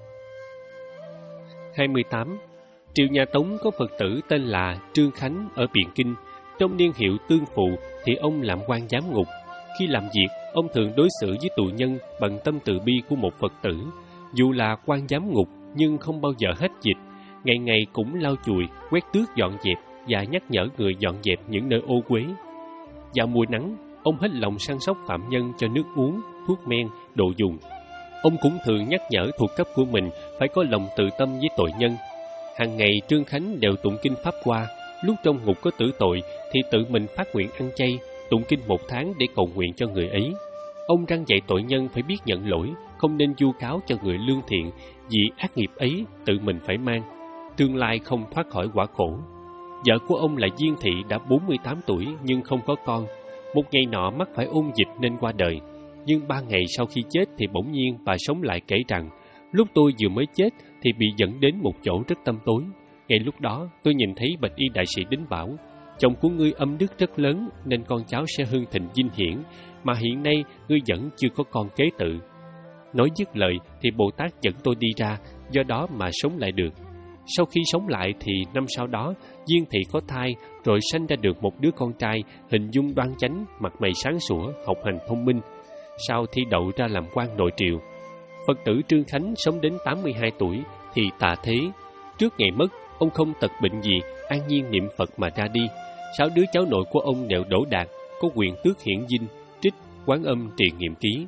hai mươi tám. Triều nhà Tống có Phật tử tên là Trương Khánh ở Biện Kinh. Trong niên hiệu Tương Phụ thì ông làm quan giám ngục. Khi làm việc, ông thường đối xử với tù nhân bằng tâm từ bi của một Phật tử. Dù là quan giám ngục nhưng không bao giờ hết dịch, ngày ngày cũng lau chùi, quét tước dọn dẹp và nhắc nhở người dọn dẹp những nơi ô uế. Vào mùa nắng, ông hết lòng săn sóc phạm nhân cho nước uống, thuốc men, đồ dùng. Ông cũng thường nhắc nhở thuộc cấp của mình phải có lòng từ tâm với tội nhân. Hàng ngày Trương Khánh đều tụng kinh Pháp Hoa. Lúc trong ngục có tử tội thì tự mình phát nguyện ăn chay, tụng kinh một tháng để cầu nguyện cho người ấy. Ông răn dạy tội nhân phải biết nhận lỗi, không nên vu cáo cho người lương thiện, vì ác nghiệp ấy tự mình phải mang, tương lai không thoát khỏi quả khổ. Vợ của ông là Diên Thị đã bốn mươi tám tuổi nhưng không có con. Một ngày nọ mắc phải ôn dịch nên qua đời. Nhưng ba ngày sau khi chết thì bỗng nhiên bà sống lại kể rằng, lúc tôi vừa mới chết thì bị dẫn đến một chỗ rất tăm tối. Ngay lúc đó tôi nhìn thấy bạch y đại sĩ đến bảo, chồng của ngươi âm đức rất lớn nên con cháu sẽ hưng thịnh vinh hiển, mà hiện nay ngươi vẫn chưa có con kế tự. Nói dứt lời thì Bồ Tát dẫn tôi đi ra, do đó mà sống lại được. Sau khi sống lại thì năm sau đó Diên Thị có thai, rồi sanh ra được một đứa con trai hình dung đoan chánh, mặt mày sáng sủa, học hành thông minh. Sau thi đậu ra làm quan nội triều. Phật tử Trương Khánh sống đến tám mươi hai tuổi thì tạ thế. Trước ngày mất, ông không tật bệnh gì, an nhiên niệm Phật mà ra đi. Sáu đứa cháu nội của ông đều đỗ đạt, có quyền tước hiển dinh. Trích Quán Âm Trì Nghiệm Ký.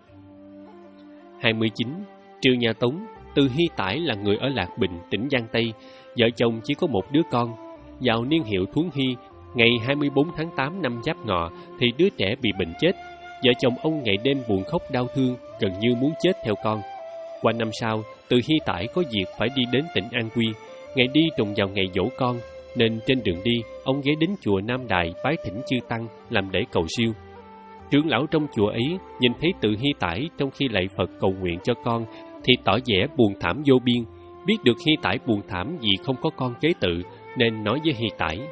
hai mươi chín. Triều nhà Tống, Từ Hy Tải là người ở Lạc Bình, tỉnh Giang Tây. Vợ chồng chỉ có một đứa con. Vào niên hiệu Thuấn Hy, ngày hai mươi bốn tháng tám năm Giáp Ngọ thì đứa trẻ bị bệnh chết. Vợ chồng ông ngày đêm buồn khóc đau thương, gần như muốn chết theo con. Qua năm sau, Từ Hy Tải có việc phải đi đến tỉnh An Quy. Ngày đi trùng vào ngày giỗ con, nên trên đường đi, ông ghé đến chùa Nam Đài bái thỉnh chư tăng làm lễ cầu siêu. Trưởng lão trong chùa ấy nhìn thấy Từ Hy Tải trong khi lạy Phật cầu nguyện cho con thì tỏ vẻ buồn thảm vô biên. Biết được Hy Tải buồn thảm vì không có con kế tự nên nói với Hy Tải,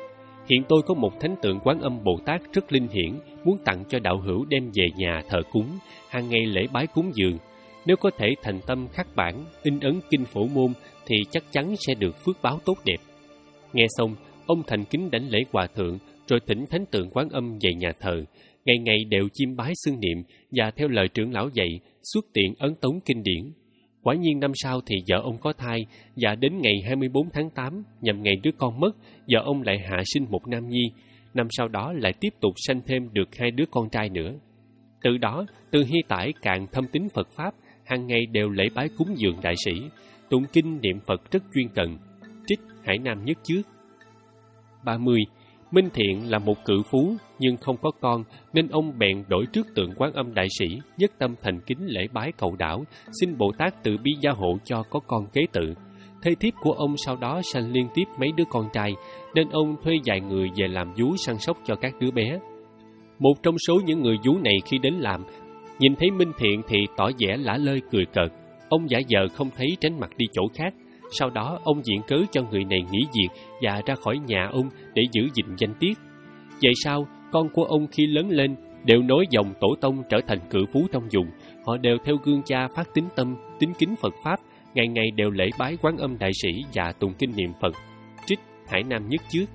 Hiện tôi có một thánh tượng Quán Âm Bồ Tát rất linh hiển, muốn tặng cho đạo hữu đem về nhà thờ cúng, hàng ngày lễ bái cúng dường. Nếu có thể thành tâm khắc bản, in ấn kinh Phổ Môn thì chắc chắn sẽ được phước báo tốt đẹp. Nghe xong, ông thành kính đảnh lễ hòa thượng, rồi thỉnh thánh tượng Quán Âm về nhà thờ, ngày ngày đều chiêm bái xưng niệm và theo lời trưởng lão dạy, xuất tiện ấn tống kinh điển. Quả nhiên năm sau thì vợ ông có thai, và đến ngày hai mươi bốn tháng tám, nhằm ngày đứa con mất, vợ ông lại hạ sinh một nam nhi. Năm sau đó lại tiếp tục sanh thêm được hai đứa con trai nữa. Từ đó, Từ Hy Tải càng thâm tín Phật Pháp, hàng ngày đều lễ bái cúng dường đại sĩ, tụng kinh niệm Phật rất chuyên cần. Trích Hải Nam Nhất Trước. ba mươi. Minh Thiện là một cự phú nhưng không có con, nên ông bèn đổi trước tượng Quán Âm đại sĩ, nhất tâm thành kính lễ bái cầu đảo, xin Bồ Tát từ bi gia hộ cho có con kế tự. Thê thiếp của ông sau đó sanh liên tiếp mấy đứa con trai, nên ông thuê vài người về làm vú săn sóc cho các đứa bé. Một trong số những người vú này khi đến làm, nhìn thấy Minh Thiện thì tỏ vẻ lả lơi cười cợt. Ông giả vờ không thấy tránh mặt đi chỗ khác. Sau đó ông viện cớ cho người này nghỉ việc và ra khỏi nhà ông để giữ gìn danh tiết. Vậy sao, con của ông khi lớn lên đều nối dòng tổ tông trở thành cự phú trong vùng. Họ đều theo gương cha phát tín tâm, tín kính Phật Pháp, ngày ngày đều lễ bái Quán Âm đại sĩ và tụng kinh niệm Phật. Trích Hải Nam Nhất Trước.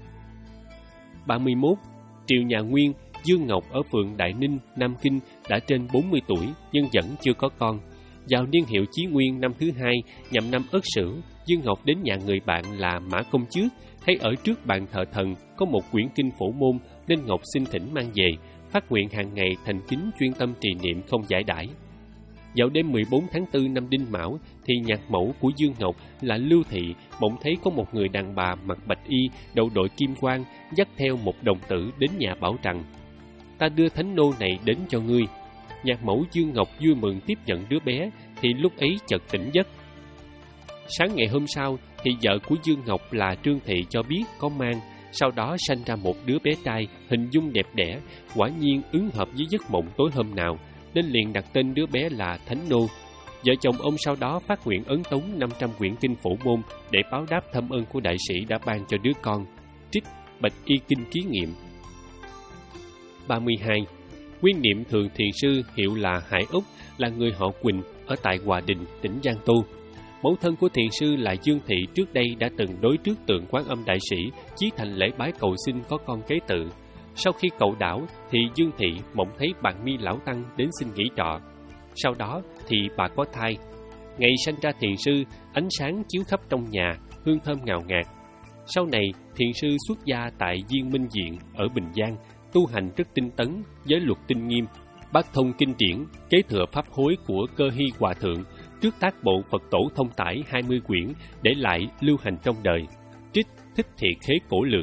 ba mươi mốt. Triều nhà Nguyên, Dương Ngọc ở phường Đại Ninh, Nam Kinh đã trên bốn mươi tuổi nhưng vẫn chưa có con. Vào niên hiệu Chí Nguyên năm thứ hai, nhằm năm Ất Sửu, Dương Ngọc đến nhà người bạn là Mã Công Trước, thấy ở trước bàn thờ thần có một quyển kinh Phổ Môn nên Ngọc xin thỉnh mang về, phát nguyện hàng ngày thành kính chuyên tâm trì niệm không giải đãi. Vào đêm mười bốn tháng tư năm Đinh Mão thì nhạc mẫu của Dương Ngọc là Lưu Thị bỗng thấy có một người đàn bà mặc bạch y, đầu đội kim quan, dắt theo một đồng tử đến nhà bảo rằng: "Ta đưa thánh nô này đến cho ngươi." Nhạc mẫu Dương Ngọc vui mừng tiếp nhận đứa bé, thì lúc ấy chợt tỉnh giấc. Sáng ngày hôm sau thì vợ của Dương Ngọc là Trương Thị cho biết có mang, sau đó sanh ra một đứa bé trai hình dung đẹp đẽ, quả nhiên ứng hợp với giấc mộng tối hôm nào, nên liền đặt tên đứa bé là Thánh Nô. Vợ chồng ông sau đó phát nguyện ấn tống năm trăm quyển kinh Phổ Môn để báo đáp thâm ơn của đại sĩ đã ban cho đứa con. Trích Bạch Y Kinh Ký Nghiệm. ba mươi hai. Nguyên Niệm Thường Thiền Sư hiệu là Hải Úc, là người họ Quỳnh ở tại Hòa Đình, tỉnh Giang Tô. Mẫu thân của thiền sư là Dương Thị trước đây đã từng đối trước tượng Quán Âm đại sĩ, chí thành lễ bái cầu xin có con kế tự. Sau khi cầu đảo thì Dương Thị mộng thấy Bạn Mi lão tăng đến xin nghỉ trọ. Sau đó thì bà có thai. Ngày sanh ra thiền sư, ánh sáng chiếu khắp trong nhà, hương thơm ngào ngạt. Sau này thiền sư xuất gia tại Viên Minh Viện ở Bình Giang, tu hành rất tinh tấn, giới luật tinh nghiêm, bác thông kinh điển, kế thừa pháp hối của Cơ Hy Hòa Thượng, trước tác bộ Phật Tổ thông tải hai mươi quyển để lại lưu hành trong đời. Trích Thích Thị Khế Cổ Lược.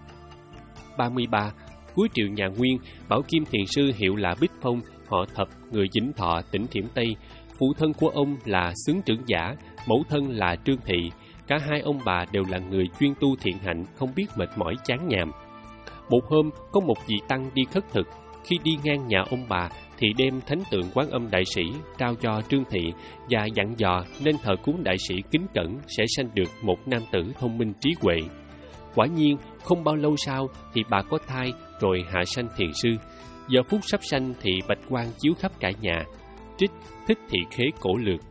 ba mươi ba. Cuối triều nhà Nguyên, Bảo Kim thiền sư hiệu là Bích Phong, họ Thập, người Vĩnh Thọ, tỉnh Thiểm Tây. Phụ thân của ông là Xứng Trưởng Giả, mẫu thân là Trương Thị. Cả hai ông bà đều là người chuyên tu thiện hạnh, không biết mệt mỏi chán nhàm. Một hôm, có một vị tăng đi khất thực. Khi đi ngang nhà ông bà thì đem thánh tượng Quán Âm đại sĩ trao cho Trương Thị và dặn dò nên thờ cúng đại sĩ kính cẩn sẽ sanh được một nam tử thông minh trí huệ. Quả nhiên, không bao lâu sau thì bà có thai rồi hạ sanh thiền sư. Giờ phút sắp sanh thì bạch quang chiếu khắp cả nhà. Trích Thích Thị Khế Cổ Lược.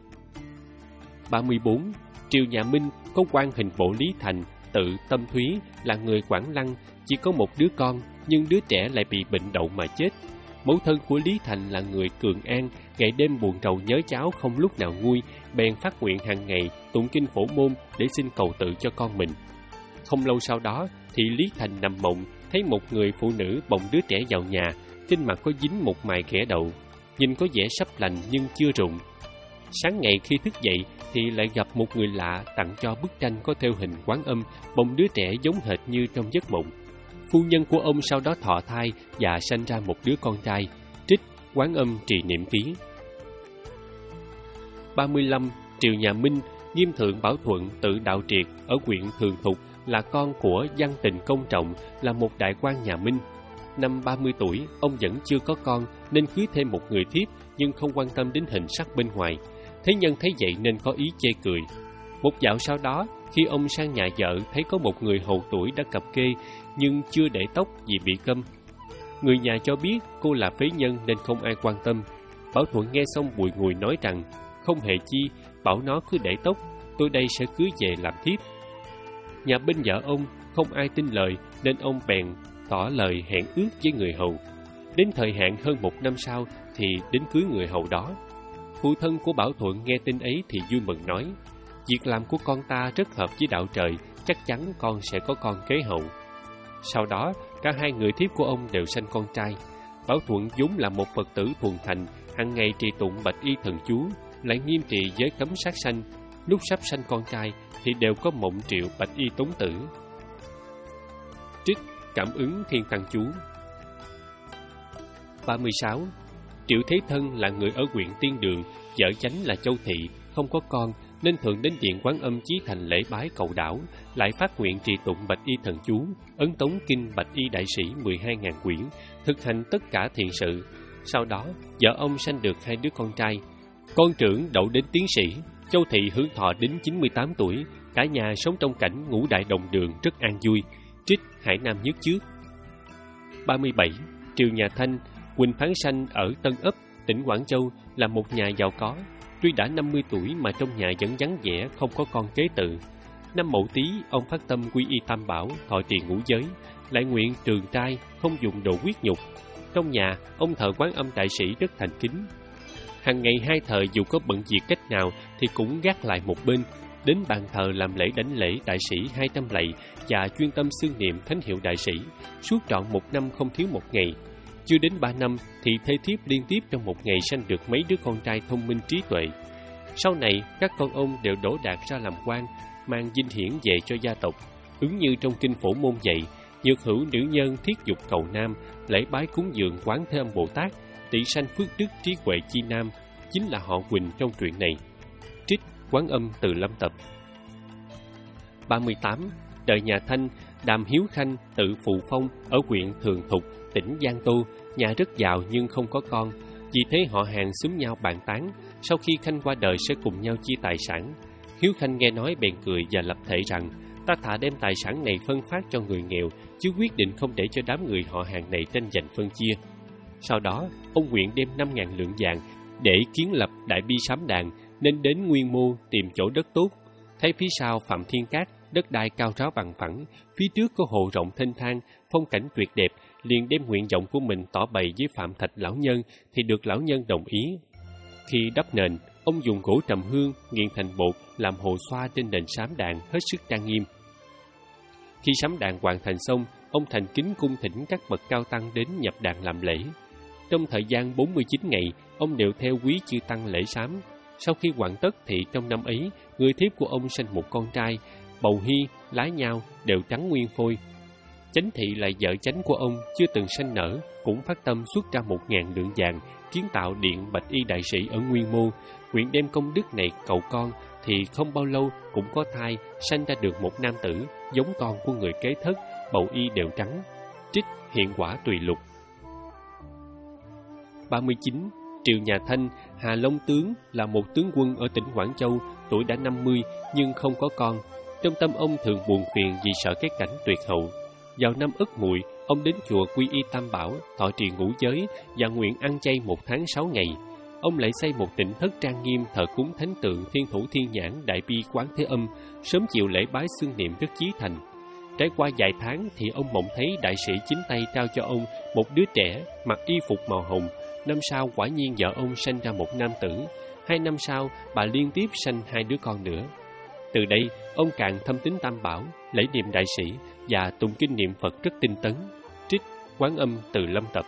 ba mươi bốn. Triều nhà Minh có quan hình bộ Lý Thành, tự Tâm Thúy, là người Quảng Lăng, chỉ có một đứa con, nhưng đứa trẻ lại bị bệnh đậu mà chết. Mẫu thân của Lý Thành là người Cường An, ngày đêm buồn rầu nhớ cháu không lúc nào nguôi, bèn phát nguyện hàng ngày tụng kinh Phổ Môn để xin cầu tự cho con mình. Không lâu sau đó thì Lý Thành nằm mộng, thấy một người phụ nữ bồng đứa trẻ vào nhà, trên mặt có dính một mài ghẻ đậu, nhìn có vẻ sắp lành nhưng chưa rụng. Sáng ngày khi thức dậy thì lại gặp một người lạ tặng cho bức tranh có theo hình Quán Âm, bồng đứa trẻ giống hệt như trong giấc mộng. Phu nhân của ông sau đó thọ thai và sanh ra một đứa con trai. Trích Quán Âm Trì Niệm Ký. ba mươi lăm. Triều nhà Minh, Nghiêm Thượng Bảo Thuận tự Đạo Triệt ở huyện Thường Thục là con của Văn Tình Công Trọng, là một đại quan nhà Minh. Năm ba mươi tuổi, ông vẫn chưa có con nên cưới thêm một người thiếp, nhưng không quan tâm đến hình sắc bên ngoài. Thế nhân thấy vậy nên có ý chê cười. Một dạo sau đó, khi ông sang nhà vợ thấy có một người hầu tuổi đã cập kê nhưng chưa để tóc vì bị câm. Người nhà cho biết cô là phế nhân nên không ai quan tâm. Bảo Thuận nghe xong bùi ngùi nói rằng không hề chi, bảo nó cứ để tóc, tôi đây sẽ cưới về làm thiếp. Nhà bên vợ ông không ai tin lời nên ông bèn tỏ lời hẹn ước với người hầu. Đến thời hạn hơn một năm sau thì đến cưới người hầu đó. Phụ thân của Bảo Thuận nghe tin ấy thì vui mừng nói: việc làm của con ta rất hợp với đạo trời, chắc chắn con sẽ có con kế hậu. Sau đó, cả hai người thiếp của ông đều sanh con trai. Bảo Thuận vốn là một Phật tử thuần thành, hàng ngày trì tụng bạch y thần chú, lại nghiêm trì giới cấm sát sanh. Lúc sắp sanh con trai thì đều có mộng triệu bạch y tống tử. Trích Cảm ứng thiên tăng chú. ba mươi sáu. Triệu Thế Thân là người ở huyện Tiên Đường, vợ chánh là Châu Thị, không có con nên thường đến điện Quán Âm Chí Thành lễ bái cầu đảo, lại phát nguyện trì tụng bạch y thần chú, ấn tống kinh bạch y đại sĩ mười hai nghìn quyển, thực hành tất cả thiện sự. Sau đó, vợ ông sanh được hai đứa con trai. Con trưởng đậu đến tiến sĩ, Châu Thị hưởng thọ đến chín mươi tám tuổi, cả nhà sống trong cảnh ngũ đại đồng đường rất an vui. Trích Hải Nam Nhất Trước. ba mươi bảy. Triều Nhà Thanh, Quỳnh Phán Sanh ở Tân Ấp, tỉnh Quảng Châu là một nhà giàu có. Tuy đã năm mươi tuổi mà trong nhà vẫn vắng vẻ, không có con kế tự. Năm Mậu Tý, ông phát tâm quy y Tam Bảo, thọ trì ngũ giới, lại nguyện trường trai, không dùng đồ huyết nhục. Trong nhà, ông thờ Quán Âm đại sĩ rất thành kính. Hàng ngày hai thờ dù có bận việc cách nào thì cũng gác lại một bên, đến bàn thờ làm lễ đảnh lễ đại sĩ hai trăm lạy và chuyên tâm xưng niệm thánh hiệu đại sĩ, suốt trọn một năm không thiếu một ngày. Chưa đến ba năm thì thê thiếp liên tiếp trong một ngày sanh được mấy đứa con trai thông minh trí tuệ. Sau này, các con ông đều đỗ đạt ra làm quan, mang vinh hiển về cho gia tộc. Ứng như trong kinh Phổ Môn dạy, nhược hữu nữ nhân thiết dục cầu nam, lễ bái cúng dường Quán Thế Âm Bồ Tát, tỷ sanh phước đức trí huệ chi nam, chính là họ Quỳnh trong truyện này. Trích Quán Âm Từ Lâm Tập. ba mươi tám. Đời nhà Thanh, Đàm Hiếu Khanh tự Phụ Phong ở huyện Thường Thục, tỉnh Giang Tô, nhà rất giàu nhưng không có con. Vì thế họ hàng xúm nhau bàn tán, sau khi Khanh qua đời sẽ cùng nhau chia tài sản. Hiếu Khanh nghe nói bèn cười và lập thể rằng: ta thà đem tài sản này phân phát cho người nghèo, chứ quyết định không để cho đám người họ hàng này tranh giành phân chia. Sau đó, ông nguyện đem năm ngàn lượng vàng để kiến lập Đại Bi Sám Đàn, nên đến Nguyên Mô tìm chỗ đất tốt. Thấy phía sau Phạm Thiên Cát, đất đai cao ráo bằng phẳng, phía trước có hồ rộng thênh thang, phong cảnh tuyệt đẹp, liền đem nguyện vọng của mình tỏ bày với Phạm Thạch lão nhân thì được lão nhân đồng ý. Khi đắp nền, ông dùng gỗ trầm hương nghiền thành bột làm hồ xoa trên nền sám đàn hết sức trang nghiêm. Khi sám đàn hoàn thành xong, ông thành kính cung thỉnh các bậc cao tăng đến nhập đàn làm lễ. Trong thời gian bốn mươi chín ngày, ông đều theo quý chư tăng lễ sám. Sau khi hoàn tất thì trong năm ấy, người thiếp của ông sanh một con trai, bầu hy, lái nhau đều trắng nguyên phôi. Chánh thị là vợ chánh của ông, chưa từng sanh nở, cũng phát tâm xuất ra một ngàn lượng vàng, kiến tạo điện bạch y đại sĩ ở Nguyên Mô. Nguyện đem công đức này cầu con, thì không bao lâu cũng có thai, sanh ra được một nam tử, giống con của người kế thất, bầu y đều trắng. Trích Hiện Quả Tùy Lục. ba mươi chín. Triều Nhà Thanh, Hà Long Tướng là một tướng quân ở tỉnh Quảng Châu, tuổi đã năm mươi nhưng không có con. Trong tâm ông thường buồn phiền vì sợ cái cảnh tuyệt hậu. Vào năm Ất Mùi, ông đến chùa quy y Tam Bảo, thọ trì ngũ giới và nguyện ăn chay một tháng sáu ngày. Ông lại xây một tịnh thất trang nghiêm thờ cúng thánh tượng Thiên Thủ Thiên Nhãn Đại Bi Quán Thế Âm, sớm chiều lễ bái xương niệm rất chí thành. Trải qua vài tháng thì ông mộng thấy đại sĩ chính tay trao cho ông một đứa trẻ mặc y phục màu hồng. Năm sau quả nhiên vợ ông sanh ra một nam tử. Hai năm sau bà liên tiếp sanh hai đứa con nữa. Từ đây ông càng thâm tín Tam Bảo, lễ niệm đại sĩ và tụng kinh niệm Phật rất tinh tấn. Trích Quán Âm Từ Lâm Tập.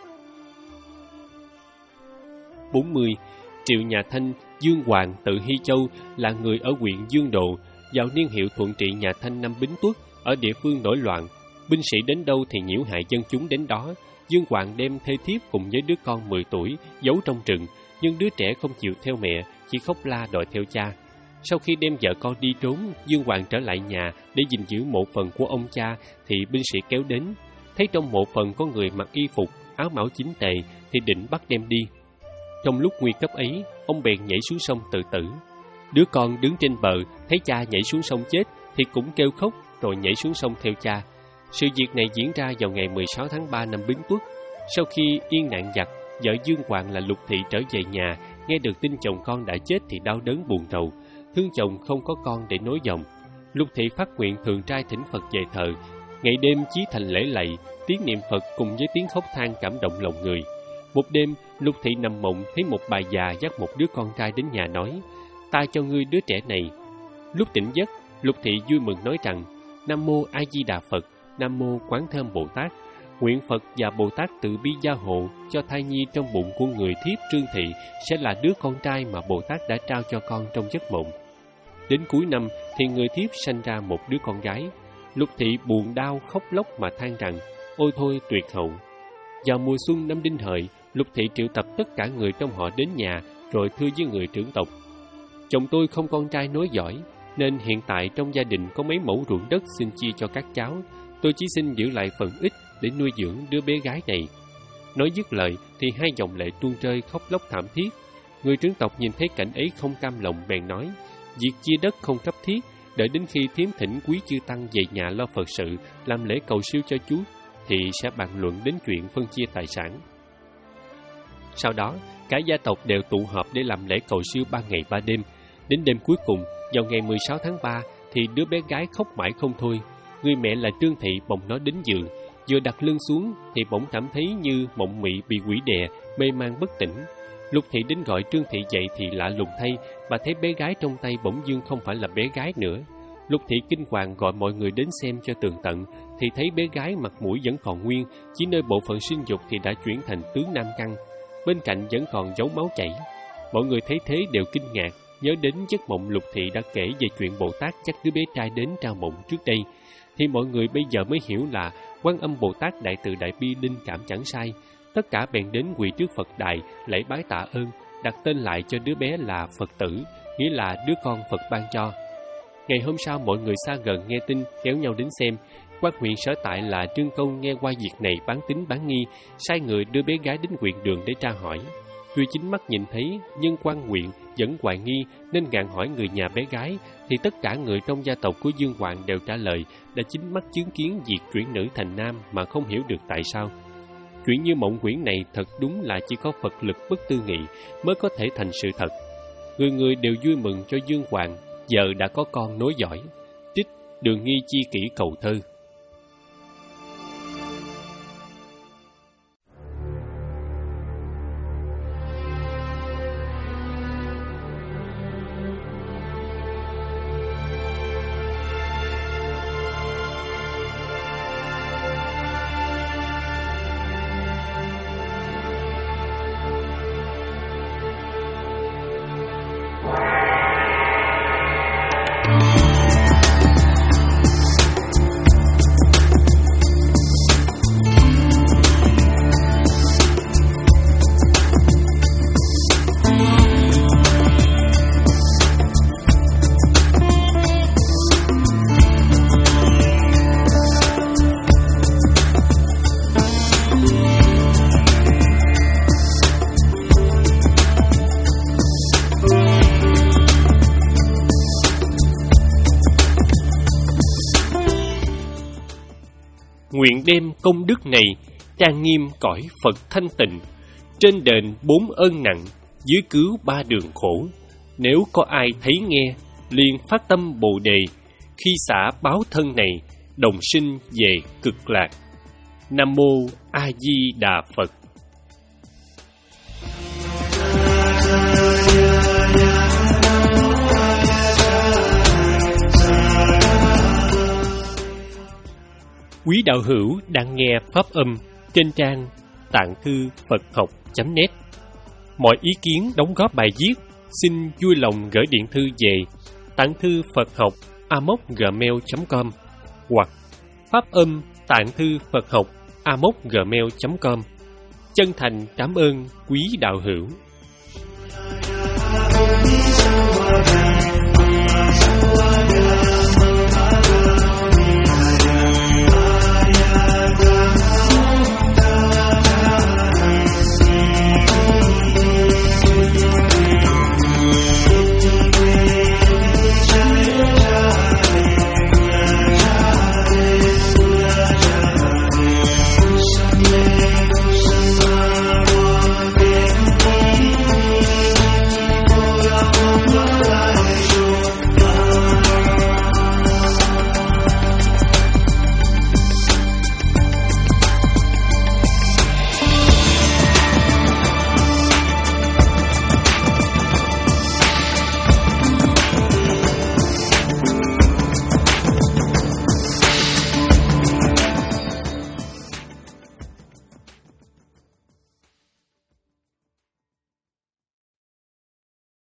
bốn mươi. Triệu Nhà Thanh, Dương Hoàng tự Hy Châu là người ở huyện Dương Độ. Vào niên hiệu thuận trị Nhà Thanh năm Bính Tuất, ở địa phương nổi loạn, binh sĩ đến đâu thì nhiễu hại dân chúng đến đó. Dương Hoàng đem thê thiếp cùng với đứa con mười tuổi giấu trong rừng, nhưng đứa trẻ không chịu theo mẹ, chỉ khóc la đòi theo cha. Sau khi đem vợ con đi trốn, Dương Hoàng trở lại nhà để gìn giữ mộ phần của ông cha thì binh sĩ kéo đến. Thấy trong mộ phần có người mặc y phục, áo mão chính tề thì định bắt đem đi. Trong lúc nguy cấp ấy, ông bèn nhảy xuống sông tự tử. Đứa con đứng trên bờ thấy cha nhảy xuống sông chết thì cũng kêu khóc rồi nhảy xuống sông theo cha. Sự việc này diễn ra vào ngày mười sáu tháng ba năm Bính Tuất. Sau khi yên nạn giặc, vợ Dương Hoàng là Lục Thị trở về nhà, nghe được tin chồng con đã chết thì đau đớn buồn rầu, thương chồng không có con để nối dòng. Lục Thị phát nguyện thường trai thỉnh Phật về thờ, ngày đêm chí thành lễ lạy, tiếng niệm Phật cùng với tiếng khóc than cảm động lòng người. Một đêm, Lục Thị nằm mộng thấy một bà già dắt một đứa con trai đến nhà nói: "Ta cho ngươi đứa trẻ này." Lúc tỉnh giấc, Lục Thị vui mừng nói rằng: "Nam mô A Di Đà Phật, Nam mô Quán Thế Âm Bồ Tát. Nguyện Phật và Bồ Tát từ bi gia hộ cho thai nhi trong bụng của người thiếp Trương Thị sẽ là đứa con trai mà Bồ Tát đã trao cho con trong giấc mộng." Đến cuối năm thì người thiếp sanh ra một đứa con gái. Lục Thị buồn đau khóc lóc mà than rằng: "Ôi thôi tuyệt hậu." Vào mùa xuân năm Đinh Hợi, Lục Thị triệu tập tất cả người trong họ đến nhà rồi thưa với người trưởng tộc: "Chồng tôi không con trai nối dõi, nên hiện tại trong gia đình có mấy mẫu ruộng đất xin chia cho các cháu. Tôi chỉ xin giữ lại phần ít để nuôi dưỡng đứa bé gái này." Nói dứt lời thì hai dòng lệ tuôn rơi khóc lóc thảm thiết. Người trưởng tộc nhìn thấy cảnh ấy không cam lòng bèn nói: "Việc chia đất không cấp thiết, đợi đến khi thiếm thỉnh quý chư tăng về nhà lo Phật sự, làm lễ cầu siêu cho chú thì sẽ bàn luận đến chuyện phân chia tài sản." Sau đó, cả gia tộc đều tụ họp để làm lễ cầu siêu ba ngày ba đêm. Đến đêm cuối cùng, vào ngày mười sáu tháng ba, thì đứa bé gái khóc mãi không thôi. Người mẹ là Trương Thị bồng nó đến giường, vừa đặt lưng xuống thì bỗng cảm thấy như mộng mị bị quỷ đè, mê man bất tỉnh. Lục Thị đến gọi Trương Thị dậy thì lạ lùng thay, bà thấy bé gái trong tay bỗng dưng không phải là bé gái nữa. Lục Thị kinh hoàng gọi mọi người đến xem cho tường tận, thì thấy bé gái mặt mũi vẫn còn nguyên, chỉ nơi bộ phận sinh dục thì đã chuyển thành tướng nam căn, bên cạnh vẫn còn dấu máu chảy. Mọi người thấy thế đều kinh ngạc, nhớ đến giấc mộng Lục Thị đã kể về chuyện Bồ Tát dắt đứa bé trai đến trao mộng trước đây, thì mọi người bây giờ mới hiểu là Quan Âm Bồ Tát đại từ đại bi linh cảm chẳng sai. Tất cả bèn đến quỳ trước Phật đài lễ bái tạ ơn, đặt tên lại cho đứa bé là Phật Tử, nghĩa là đứa con Phật ban cho. Ngày hôm sau, mọi người xa gần nghe tin kéo nhau đến xem. Quan huyện sở tại là Trương Công nghe qua việc này bán tín bán nghi, sai người đưa bé gái đến huyện đường để tra hỏi. Tuy chính mắt nhìn thấy, nhưng quan huyện vẫn hoài nghi nên gạn hỏi người nhà bé gái, thì tất cả người trong gia tộc của Dương Hoàng đều trả lời đã chính mắt chứng kiến việc chuyển nữ thành nam mà không hiểu được tại sao. Chuyện như mộng quyển này thật đúng là chỉ có Phật lực bất tư nghị mới có thể thành sự thật. Người người đều vui mừng cho Dương Hoàng giờ đã có con nối dõi. Trích Đường Nghi Chi Kỷ Cầu Thơ. Nguyện đem công đức này trang nghiêm cõi Phật thanh tịnh, trên đền bốn ơn nặng, dưới cứu ba đường khổ. Nếu có ai thấy nghe, liền phát tâm Bồ Đề, khi xả báo thân này, đồng sinh về cực lạc. Nam mô A Di Đà Phật. Quý đạo hữu đang nghe pháp âm trên trang tạng thư Phật học chấm net. Mọi ý kiến đóng góp bài viết xin vui lòng gửi điện thư về tạng thư Phật học a m o c gmail chấm com hoặc pháp âm tạng thư Phật học a m o c gmail chấm com. Chân thành cảm ơn quý đạo hữu.